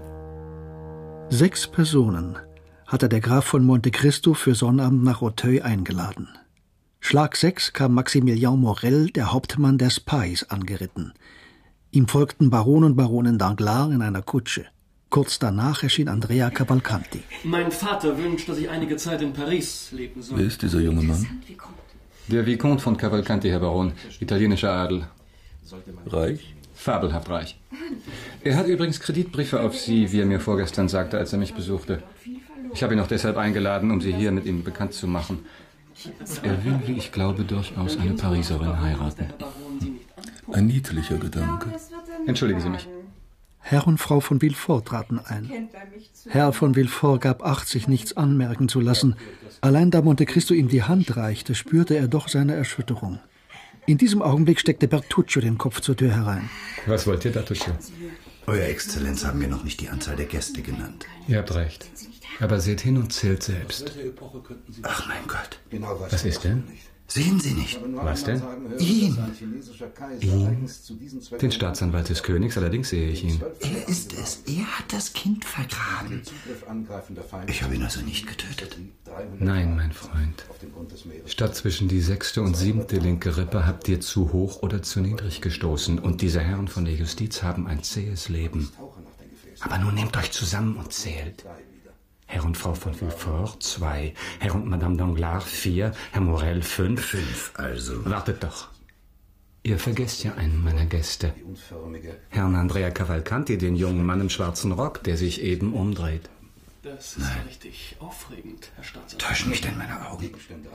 6 Personen hatte der Graf von Monte Cristo für Sonnabend nach Auteuil eingeladen. Schlag 6 kam Maximilien Morel, der Hauptmann der Spies, angeritten. Ihm folgten Baron und Baronin Danglars in einer Kutsche. Kurz danach erschien Andrea Cavalcanti. Mein Vater wünscht, dass ich einige Zeit in Paris leben soll. Wer ist dieser junge Mann? Der Vicomte von Cavalcanti, Herr Baron, italienischer Adel. Reich? Fabelhaft reich. Er hat übrigens Kreditbriefe auf Sie, wie er mir vorgestern sagte, als er mich besuchte. Ich habe ihn auch deshalb eingeladen, um Sie hier mit ihm bekannt zu machen. Er will, wie ich glaube, durchaus eine Pariserin heiraten. Ein niedlicher Gedanke. Entschuldigen Sie mich. Herr und Frau von Villefort traten ein. Herr von Villefort gab Acht, sich nichts anmerken zu lassen. Allein da Monte Cristo ihm die Hand reichte, spürte er doch seine Erschütterung. In diesem Augenblick steckte Bertuccio den Kopf zur Tür herein. Was wollt ihr, Bertuccio? Euer Exzellenz haben mir noch nicht die Anzahl der Gäste genannt. Ihr habt recht. Aber seht hin und zählt selbst. Ach mein Gott. Was ist denn? Sehen Sie nicht? Was denn? Ihn. Ihn? Den Staatsanwalt des Königs, allerdings sehe ich ihn. Er ist es. Er hat das Kind vergraben. Ich habe ihn also nicht getötet. Nein, mein Freund. Statt zwischen die 6. und 7. linke Rippe habt ihr zu hoch oder zu niedrig gestoßen. Und diese Herren von der Justiz haben ein zähes Leben. Aber nun nehmt euch zusammen und zählt. Herr und Frau von Villefort 2, Herr und Madame Danglars 4, Herr Morel 5. 5, also. Wartet doch. Ihr vergesst ja einen meiner Gäste. Herrn Andrea Cavalcanti, den jungen Mann im schwarzen Rock, der sich eben umdreht. Das ist ja richtig aufregend, Herr Staatsanwalt. Täuschen mich denn meine Augen?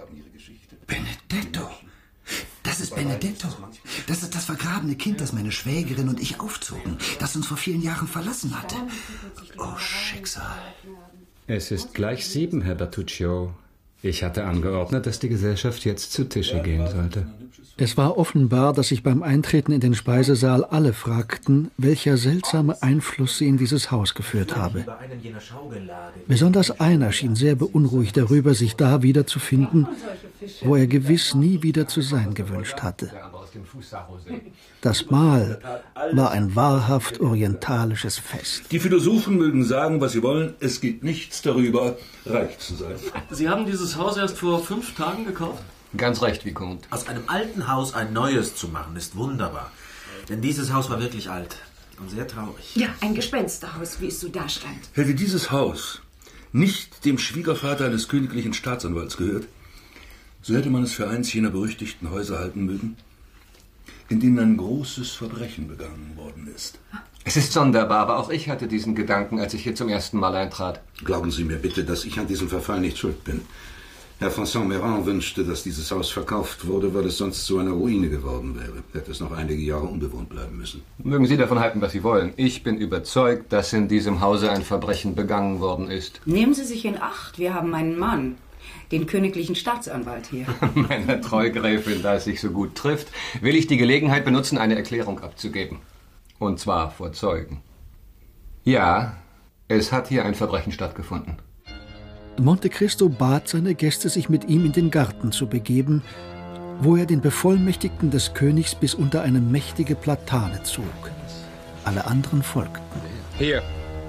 Benedetto. Das ist Benedetto. Das ist das vergrabene Kind, das meine Schwägerin und ich aufzogen, das uns vor vielen Jahren verlassen hatte. Oh, Schicksal. Es ist gleich 7, Herr Bertuccio. Ich hatte angeordnet, dass die Gesellschaft jetzt zu Tische gehen sollte. Es war offenbar, dass sich beim Eintreten in den Speisesaal alle fragten, welcher seltsame Einfluss sie in dieses Haus geführt habe. Besonders einer schien sehr beunruhigt darüber, sich da wiederzufinden, wo er gewiss nie wieder zu sein gewünscht hatte. Das Mahl war ein wahrhaft orientalisches Fest. Die Philosophen mögen sagen, was sie wollen, es geht nichts darüber, reich zu sein. Sie haben dieses Haus erst vor 5 Tagen gekauft? Ganz recht, Vicomte. Aus einem alten Haus ein neues zu machen, ist wunderbar. Denn dieses Haus war wirklich alt und sehr traurig. Ja, ein Gespensterhaus, wie es so da stand. Hätte dieses Haus nicht dem Schwiegervater eines königlichen Staatsanwalts gehört, so hätte man es für eins jener berüchtigten Häuser halten mögen, in denen ein großes Verbrechen begangen worden ist. Es ist sonderbar, aber auch ich hatte diesen Gedanken, als ich hier zum ersten Mal eintrat. Glauben Sie mir bitte, dass ich an diesem Verfall nicht schuld bin. Herr von Saint-Méran wünschte, dass dieses Haus verkauft wurde, weil es sonst zu einer Ruine geworden wäre. Hätte es noch einige Jahre unbewohnt bleiben müssen. Mögen Sie davon halten, was Sie wollen. Ich bin überzeugt, dass in diesem Hause ein Verbrechen begangen worden ist. Nehmen Sie sich in Acht, wir haben einen Mann, den königlichen Staatsanwalt hier. Meine Treugräfin, da es sich so gut trifft, will ich die Gelegenheit benutzen, eine Erklärung abzugeben. Und zwar vor Zeugen. Ja, es hat hier ein Verbrechen stattgefunden. Monte Cristo bat seine Gäste, sich mit ihm in den Garten zu begeben, wo er den Bevollmächtigten des Königs bis unter eine mächtige Platane zog. Alle anderen folgten. Hier.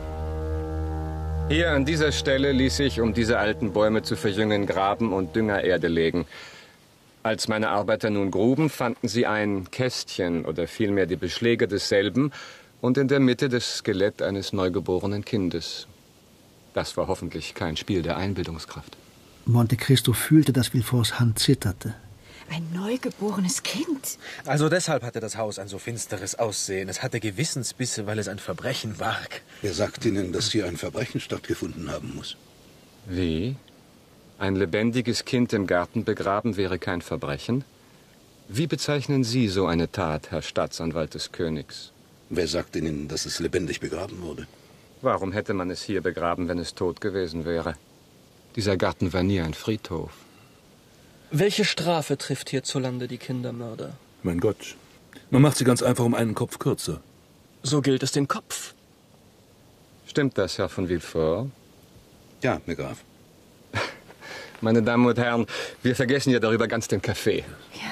Hier an dieser Stelle ließ ich, um diese alten Bäume zu verjüngen, graben und Düngererde legen. Als meine Arbeiter nun gruben, fanden sie ein Kästchen oder vielmehr die Beschläge desselben und in der Mitte das Skelett eines neugeborenen Kindes. Das war hoffentlich kein Spiel der Einbildungskraft. Monte Cristo fühlte, dass Villeforts Hand zitterte. Ein neugeborenes Kind. Also deshalb hatte das Haus ein so finsteres Aussehen. Es hatte Gewissensbisse, weil es ein Verbrechen barg. Wer sagt Ihnen, dass hier ein Verbrechen stattgefunden haben muss? Wie? Ein lebendiges Kind im Garten begraben wäre kein Verbrechen? Wie bezeichnen Sie so eine Tat, Herr Staatsanwalt des Königs? Wer sagt Ihnen, dass es lebendig begraben wurde? Warum hätte man es hier begraben, wenn es tot gewesen wäre? Dieser Garten war nie ein Friedhof. Welche Strafe trifft hierzulande die Kindermörder? Mein Gott, man macht sie ganz einfach um einen Kopf kürzer. So gilt es den Kopf. Stimmt das, Herr von Villefort? Ja, Herr Graf. Meine Damen und Herren, wir vergessen ja darüber ganz den Kaffee. Ja.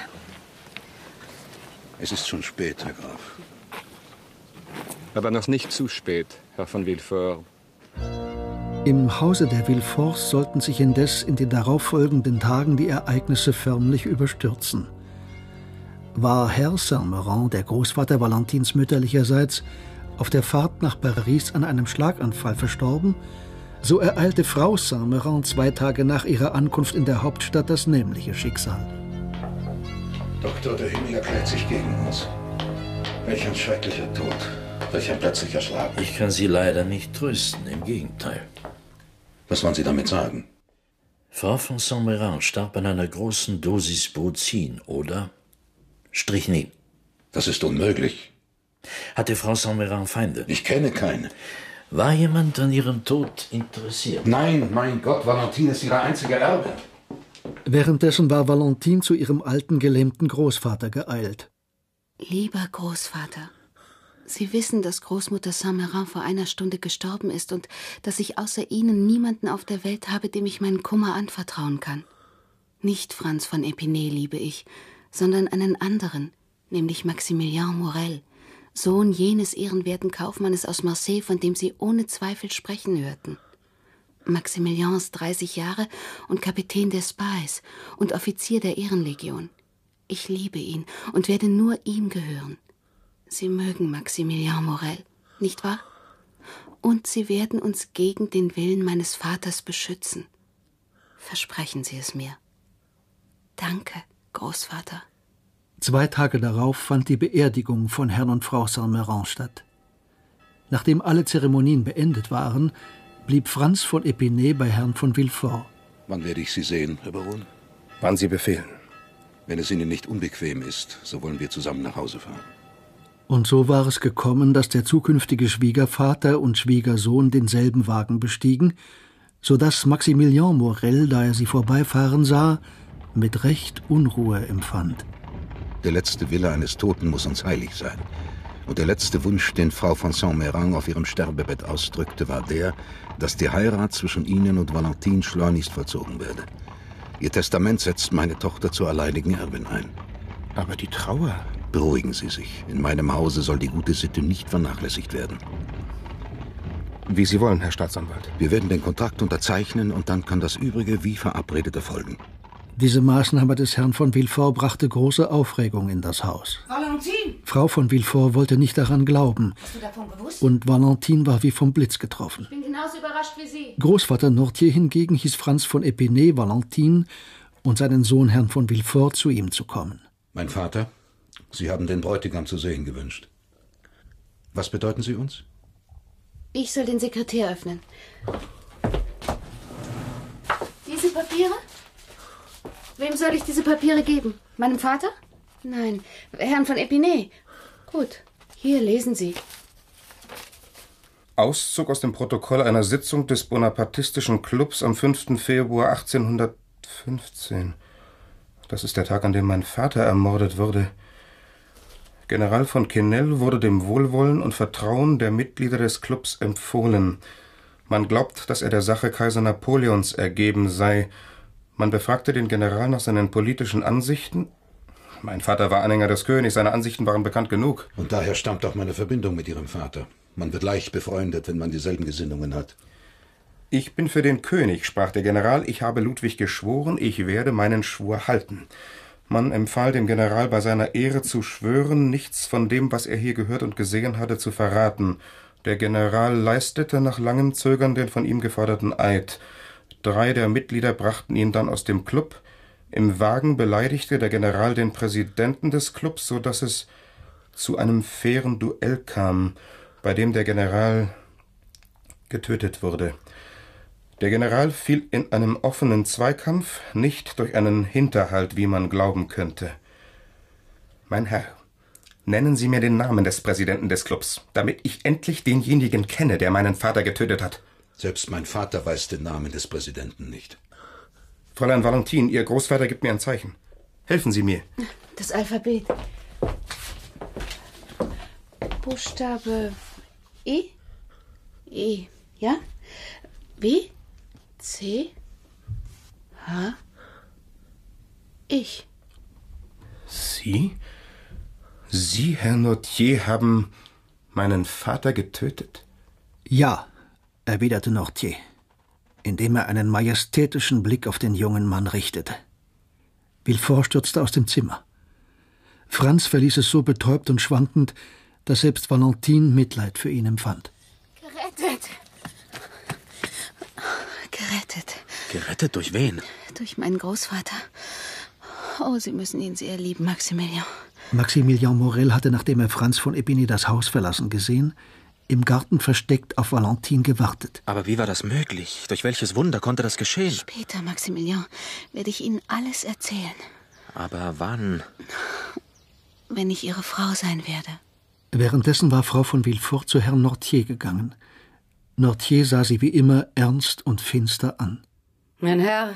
Es ist schon spät, Herr Graf. Aber noch nicht zu spät, Herr von Villefort. Im Hause der Villeforts sollten sich indes in den darauffolgenden Tagen die Ereignisse förmlich überstürzen. War Herr Saint-Méran, der Großvater Valentins mütterlicherseits, auf der Fahrt nach Paris an einem Schlaganfall verstorben, so ereilte Frau Saint-Méran 2 Tage nach ihrer Ankunft in der Hauptstadt das nämliche Schicksal. Doktor, der Himmel erklärt sich gegen uns. Welch ein schrecklicher Tod. Welch ein plötzlicher Schlag. Ich kann Sie leider nicht trösten, im Gegenteil. Was wollen Sie damit sagen? Frau von Saint-Méran starb an einer großen Dosis Bruzin, oder? Strychnin. Das ist unmöglich. Hatte Frau Saint-Méran Feinde? Ich kenne keine. War jemand an ihrem Tod interessiert? Nein, mein Gott, Valentine ist ihre einzige Erbin. Währenddessen war Valentine zu ihrem alten, gelähmten Großvater geeilt. Lieber Großvater, Sie wissen, dass Großmutter Saint-Méran vor einer Stunde gestorben ist und dass ich außer Ihnen niemanden auf der Welt habe, dem ich meinen Kummer anvertrauen kann. Nicht Franz von Epinay liebe ich, sondern einen anderen, nämlich Maximilien Morel, Sohn jenes ehrenwerten Kaufmannes aus Marseille, von dem Sie ohne Zweifel sprechen hörten. Maximilien ist 30 Jahre und Kapitän der Spies und Offizier der Ehrenlegion. Ich liebe ihn und werde nur ihm gehören. Sie mögen Maximilien Morel, nicht wahr? Und Sie werden uns gegen den Willen meines Vaters beschützen. Versprechen Sie es mir. Danke, Großvater. 2 Tage darauf fand die Beerdigung von Herrn und Frau Saint-Méran statt. Nachdem alle Zeremonien beendet waren, blieb Franz von Epinay bei Herrn von Villefort. Wann werde ich Sie sehen, Herr Baron? Wann Sie befehlen. Wenn es Ihnen nicht unbequem ist, so wollen wir zusammen nach Hause fahren. Und so war es gekommen, dass der zukünftige Schwiegervater und Schwiegersohn denselben Wagen bestiegen, so dass Maximilien Morel, da er sie vorbeifahren sah, mit Recht Unruhe empfand. Der letzte Wille eines Toten muss uns heilig sein. Und der letzte Wunsch, den Frau von Saint-Méran auf ihrem Sterbebett ausdrückte, war der, dass die Heirat zwischen Ihnen und Valentine schleunigst vollzogen werde. Ihr Testament setzt meine Tochter zur alleinigen Erbin ein. Aber die Trauer... Beruhigen Sie sich. In meinem Hause soll die gute Sitte nicht vernachlässigt werden. Wie Sie wollen, Herr Staatsanwalt. Wir werden den Kontrakt unterzeichnen und dann kann das Übrige wie verabredet erfolgen. Diese Maßnahme des Herrn von Villefort brachte große Aufregung in das Haus. Valentine! Frau von Villefort wollte nicht daran glauben. Hast du davon gewusst? Und Valentine war wie vom Blitz getroffen. Ich bin genauso überrascht wie Sie. Großvater Nortier hingegen hieß Franz von Epinay Valentine und seinen Sohn Herrn von Villefort zu ihm zu kommen. Mein Vater, Sie haben den Bräutigam zu sehen gewünscht. Was bedeuten Sie uns? Ich soll den Sekretär öffnen. Diese Papiere? Wem soll ich diese Papiere geben? Meinem Vater? Nein, Herrn von Epinay. Gut, hier lesen Sie. Auszug aus dem Protokoll einer Sitzung des Bonapartistischen Clubs am 5. Februar 1815. Das ist der Tag, an dem mein Vater ermordet wurde. General von Quesnel wurde dem Wohlwollen und Vertrauen der Mitglieder des Clubs empfohlen. Man glaubt, dass er der Sache Kaiser Napoleons ergeben sei. Man befragte den General nach seinen politischen Ansichten. Mein Vater war Anhänger des Königs, seine Ansichten waren bekannt genug. Und daher stammt auch meine Verbindung mit Ihrem Vater. Man wird leicht befreundet, wenn man dieselben Gesinnungen hat. Ich bin für den König, sprach der General. Ich habe Ludwig geschworen, ich werde meinen Schwur halten. Man empfahl dem General, bei seiner Ehre zu schwören, nichts von dem, was er hier gehört und gesehen hatte, zu verraten. Der General leistete nach langem Zögern den von ihm geforderten Eid. 3 der Mitglieder brachten ihn dann aus dem Club. Im Wagen beleidigte der General den Präsidenten des Clubs, so dass es zu einem fairen Duell kam, bei dem der General getötet wurde. Der General fiel in einem offenen Zweikampf, nicht durch einen Hinterhalt, wie man glauben könnte. Mein Herr, nennen Sie mir den Namen des Präsidenten des Clubs, damit ich endlich denjenigen kenne, der meinen Vater getötet hat. Selbst mein Vater weiß den Namen des Präsidenten nicht. Fräulein Valentine, Ihr Großvater gibt mir ein Zeichen. Helfen Sie mir. Das Alphabet. Buchstabe E? E, ja? W? C? H? Ich. Sie? Sie, Herr Nortier, haben meinen Vater getötet? Ja, erwiderte Nortier, indem er einen majestätischen Blick auf den jungen Mann richtete. Villefort stürzte aus dem Zimmer. Franz verließ es so betäubt und schwankend, dass selbst Valentine Mitleid für ihn empfand. Gerettet! Gerettet. Gerettet durch wen? Durch meinen Großvater. Oh, Sie müssen ihn sehr lieben, Maximilien. Maximilian Morel hatte, nachdem er Franz von Epinay das Haus verlassen gesehen, im Garten versteckt auf Valentine gewartet. Aber wie war das möglich? Durch welches Wunder konnte das geschehen? Später, Maximilian, werde ich Ihnen alles erzählen. Aber wann? Wenn ich Ihre Frau sein werde. Währenddessen war Frau von Villefort zu Herrn Northier gegangen. Northier sah sie wie immer ernst und finster an. Mein Herr,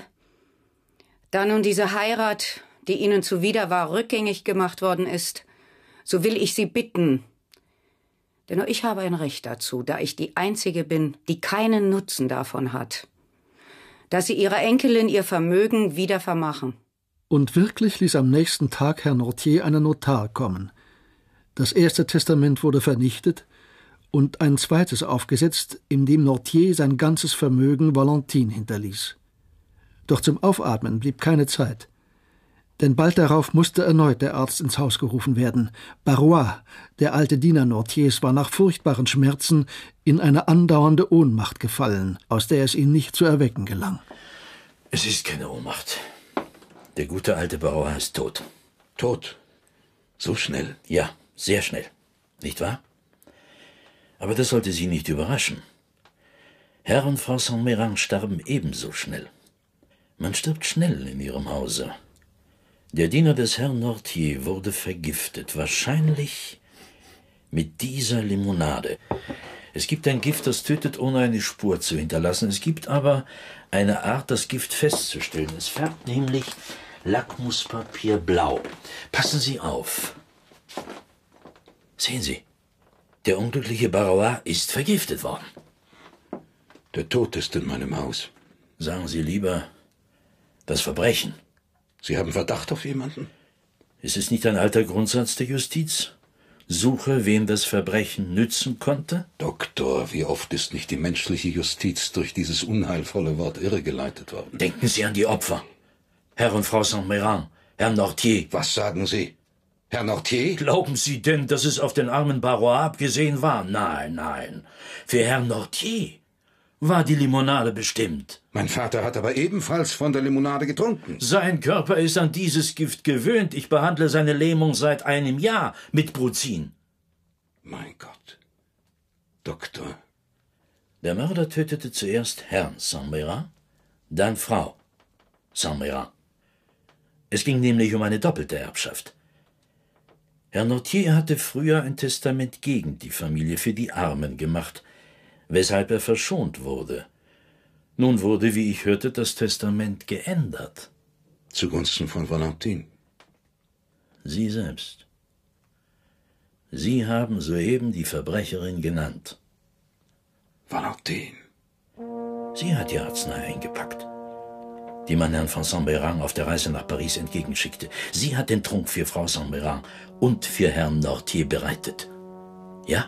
da nun diese Heirat, die Ihnen zuwider war, rückgängig gemacht worden ist, so will ich Sie bitten, denn nur ich habe ein Recht dazu, da ich die Einzige bin, die keinen Nutzen davon hat, dass Sie Ihrer Enkelin ihr Vermögen wieder vermachen. Und wirklich ließ am nächsten Tag Herr Northier einen Notar kommen. Das erste Testament wurde vernichtet und ein zweites aufgesetzt, in dem Northier sein ganzes Vermögen Valentine hinterließ. Doch zum Aufatmen blieb keine Zeit. Denn bald darauf musste erneut der Arzt ins Haus gerufen werden. Barrois, der alte Diener Northiers, war nach furchtbaren Schmerzen in eine andauernde Ohnmacht gefallen, aus der es ihn nicht zu erwecken gelang. Es ist keine Ohnmacht. Der gute alte Barrois ist tot. Tot? So schnell? Ja, sehr schnell. Nicht wahr? Aber das sollte Sie nicht überraschen. Herr und Frau Saint-Méran starben ebenso schnell. Man stirbt schnell in ihrem Hause. Der Diener des Herrn Northier wurde vergiftet, wahrscheinlich mit dieser Limonade. Es gibt ein Gift, das tötet, ohne eine Spur zu hinterlassen. Es gibt aber eine Art, das Gift festzustellen. Es färbt nämlich Lackmuspapier blau. Passen Sie auf. Sehen Sie, der unglückliche Barrois ist vergiftet worden. Der Tod ist in meinem Haus. Sagen Sie lieber, das Verbrechen. Sie haben Verdacht auf jemanden? Ist es nicht ein alter Grundsatz der Justiz? Suche, wem das Verbrechen nützen konnte? Doktor, wie oft ist nicht die menschliche Justiz durch dieses unheilvolle Wort irregeleitet worden? Denken Sie an die Opfer. Herr und Frau Saint-Méran, Herr Northier. Was sagen Sie? Herr Northier? Glauben Sie denn, dass es auf den armen Barrois abgesehen war? Nein, nein. Für Herrn Northier war die Limonade bestimmt. Mein Vater hat aber ebenfalls von der Limonade getrunken. Sein Körper ist an dieses Gift gewöhnt. Ich behandle seine Lähmung seit einem Jahr mit Bruzin. Mein Gott. Doktor. Der Mörder tötete zuerst Herrn Saint-Méran, dann Frau Saint-Méran. Es ging nämlich um eine doppelte Erbschaft. Herr Northier hatte früher ein Testament gegen die Familie für die Armen gemacht, weshalb er verschont wurde. Nun wurde, wie ich hörte, das Testament geändert. Zugunsten von Valentine. Sie selbst. Sie haben soeben die Verbrecherin genannt. Valentine. Sie hat die Arznei eingepackt, die man Herrn von Saint-Méran auf der Reise nach Paris entgegenschickte. Sie hat den Trunk für Frau Saint-Méran und für Herrn Northier bereitet. Ja?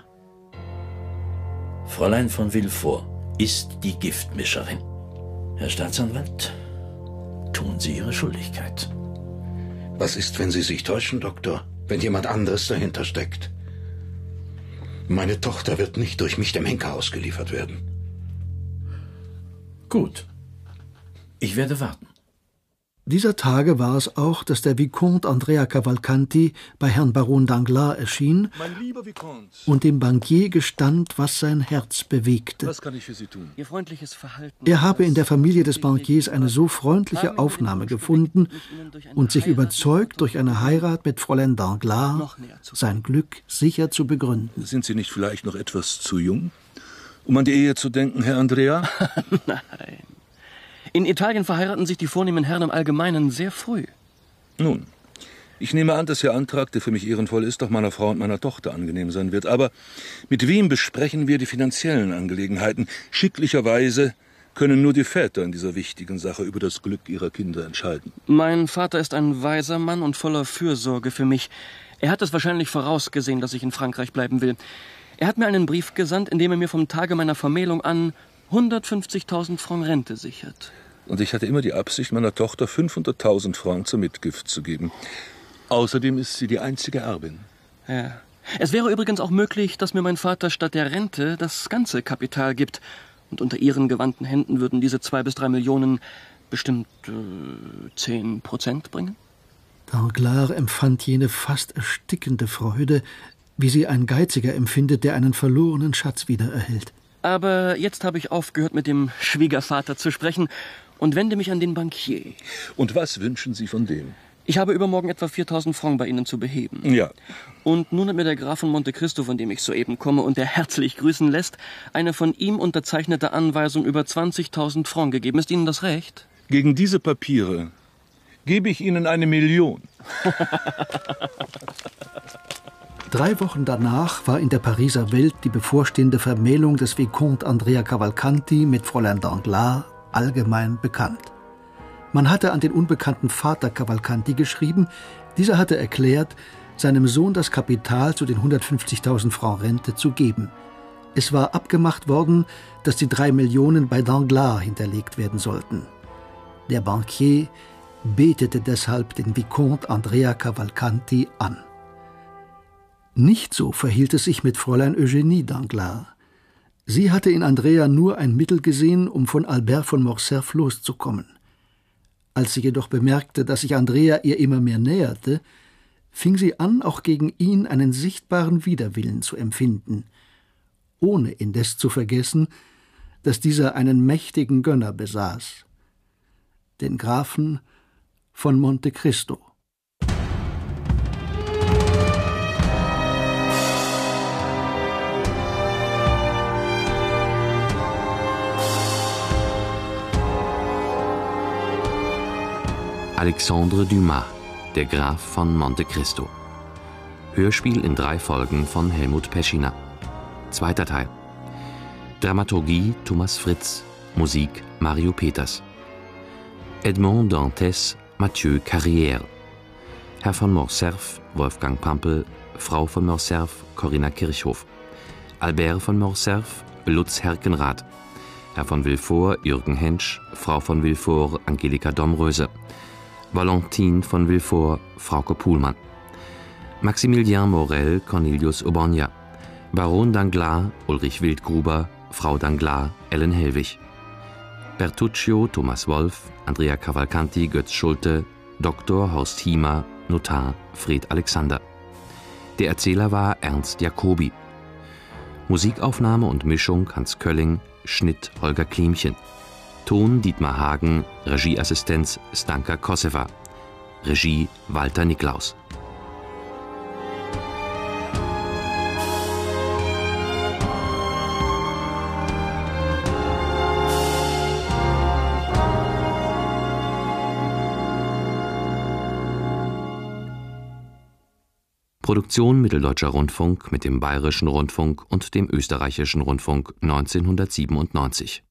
Fräulein von Villefort ist die Giftmischerin. Herr Staatsanwalt, tun Sie Ihre Schuldigkeit. Was ist, wenn Sie sich täuschen, Doktor? Wenn jemand anderes dahinter steckt? Meine Tochter wird nicht durch mich dem Henker ausgeliefert werden. Gut. Ich werde warten. Dieser Tage war es auch, dass der Vicomte Andrea Cavalcanti bei Herrn Baron Danglars erschien Mein lieber Vicomte. und dem Bankier gestand, was sein Herz bewegte. Was kann ich für Sie tun? Ihr freundliches Verhalten. Er habe in der Familie des Bankiers eine so freundliche Aufnahme gefunden und sich überzeugt, durch eine Heirat mit Fräulein Danglars sein Glück sicher zu begründen. Sind Sie nicht vielleicht noch etwas zu jung, um an die Ehe zu denken, Herr Andrea? Nein. In Italien verheiraten sich die vornehmen Herren im Allgemeinen sehr früh. Nun, ich nehme an, dass Ihr Antrag, der für mich ehrenvoll ist, auch meiner Frau und meiner Tochter angenehm sein wird. Aber mit wem besprechen wir die finanziellen Angelegenheiten? Schicklicherweise können nur die Väter in dieser wichtigen Sache über das Glück ihrer Kinder entscheiden. Mein Vater ist ein weiser Mann und voller Fürsorge für mich. Er hat es wahrscheinlich vorausgesehen, dass ich in Frankreich bleiben will. Er hat mir einen Brief gesandt, in dem er mir vom Tage meiner Vermählung an 150.000 Franc Rente sichert. Und ich hatte immer die Absicht, meiner Tochter 500.000 Franc zur Mitgift zu geben. Außerdem ist sie die einzige Erbin. Ja. Es wäre übrigens auch möglich, dass mir mein Vater statt der Rente das ganze Kapital gibt. Und unter Ihren gewandten Händen würden diese 2 bis 3 Millionen bestimmt 10% bringen. Danglars empfand jene fast erstickende Freude, wie sie ein Geiziger empfindet, der einen verlorenen Schatz wiedererhält. Aber jetzt habe ich aufgehört, mit dem Schwiegervater zu sprechen und wende mich an den Bankier. Und was wünschen Sie von dem? Ich habe übermorgen etwa 4.000 Francs bei Ihnen zu beheben. Ja. Und nun hat mir der Graf von Monte Cristo, von dem ich soeben komme und der herzlich grüßen lässt, eine von ihm unterzeichnete Anweisung über 20.000 Francs gegeben. Ist Ihnen das recht? Gegen diese Papiere gebe ich Ihnen 1 Million. 3 Wochen danach war in der Pariser Welt die bevorstehende Vermählung des Vicomte Andrea Cavalcanti mit Fräulein Danglars allgemein bekannt. Man hatte an den unbekannten Vater Cavalcanti geschrieben. Dieser hatte erklärt, seinem Sohn das Kapital zu den 150.000 Francs Rente zu geben. Es war abgemacht worden, dass die 3 Millionen bei Danglars hinterlegt werden sollten. Der Bankier betete deshalb den Vicomte Andrea Cavalcanti an. Nicht so verhielt es sich mit Fräulein Eugénie Danglars. Sie hatte in Andrea nur ein Mittel gesehen, um von Albert von Morcerf loszukommen. Als sie jedoch bemerkte, dass sich Andrea ihr immer mehr näherte, fing sie an, auch gegen ihn einen sichtbaren Widerwillen zu empfinden, ohne indes zu vergessen, dass dieser einen mächtigen Gönner besaß, den Grafen von Monte Cristo. Alexandre Dumas, der Graf von Monte Cristo. Hörspiel in 3 Folgen von Helmut Peschiner. 2. Teil. Dramaturgie Thomas Fritz. Musik Mario Peters. Edmond Dantes, Mathieu Carrière. Herr von Morcerf, Wolfgang Pampel. Frau von Morcerf, Corinna Kirchhoff. Albert von Morcerf, Lutz Herkenrath. Herr von Villefort, Jürgen Hensch. Frau von Villefort, Angelika Domröse. Valentine von Villefort, Frauke Puhlmann. Maximilien Morel, Cornelius Obonia. Baron Danglars, Ulrich Wildgruber. Frau Danglars, Ellen Hellwig. Bertuccio, Thomas Wolf. Andrea Cavalcanti, Götz Schulte. Dr. Horst Hiemer, Notar Fred Alexander. Der Erzähler war Ernst Jacobi. Musikaufnahme und Mischung Hans Kölling. Schnitt Holger Klimchen. Ton Dietmar Hagen, Regieassistenz Stanka Kosseva, Regie Walter Niklaus. Produktion Mitteldeutscher Rundfunk mit dem Bayerischen Rundfunk und dem Österreichischen Rundfunk 1997.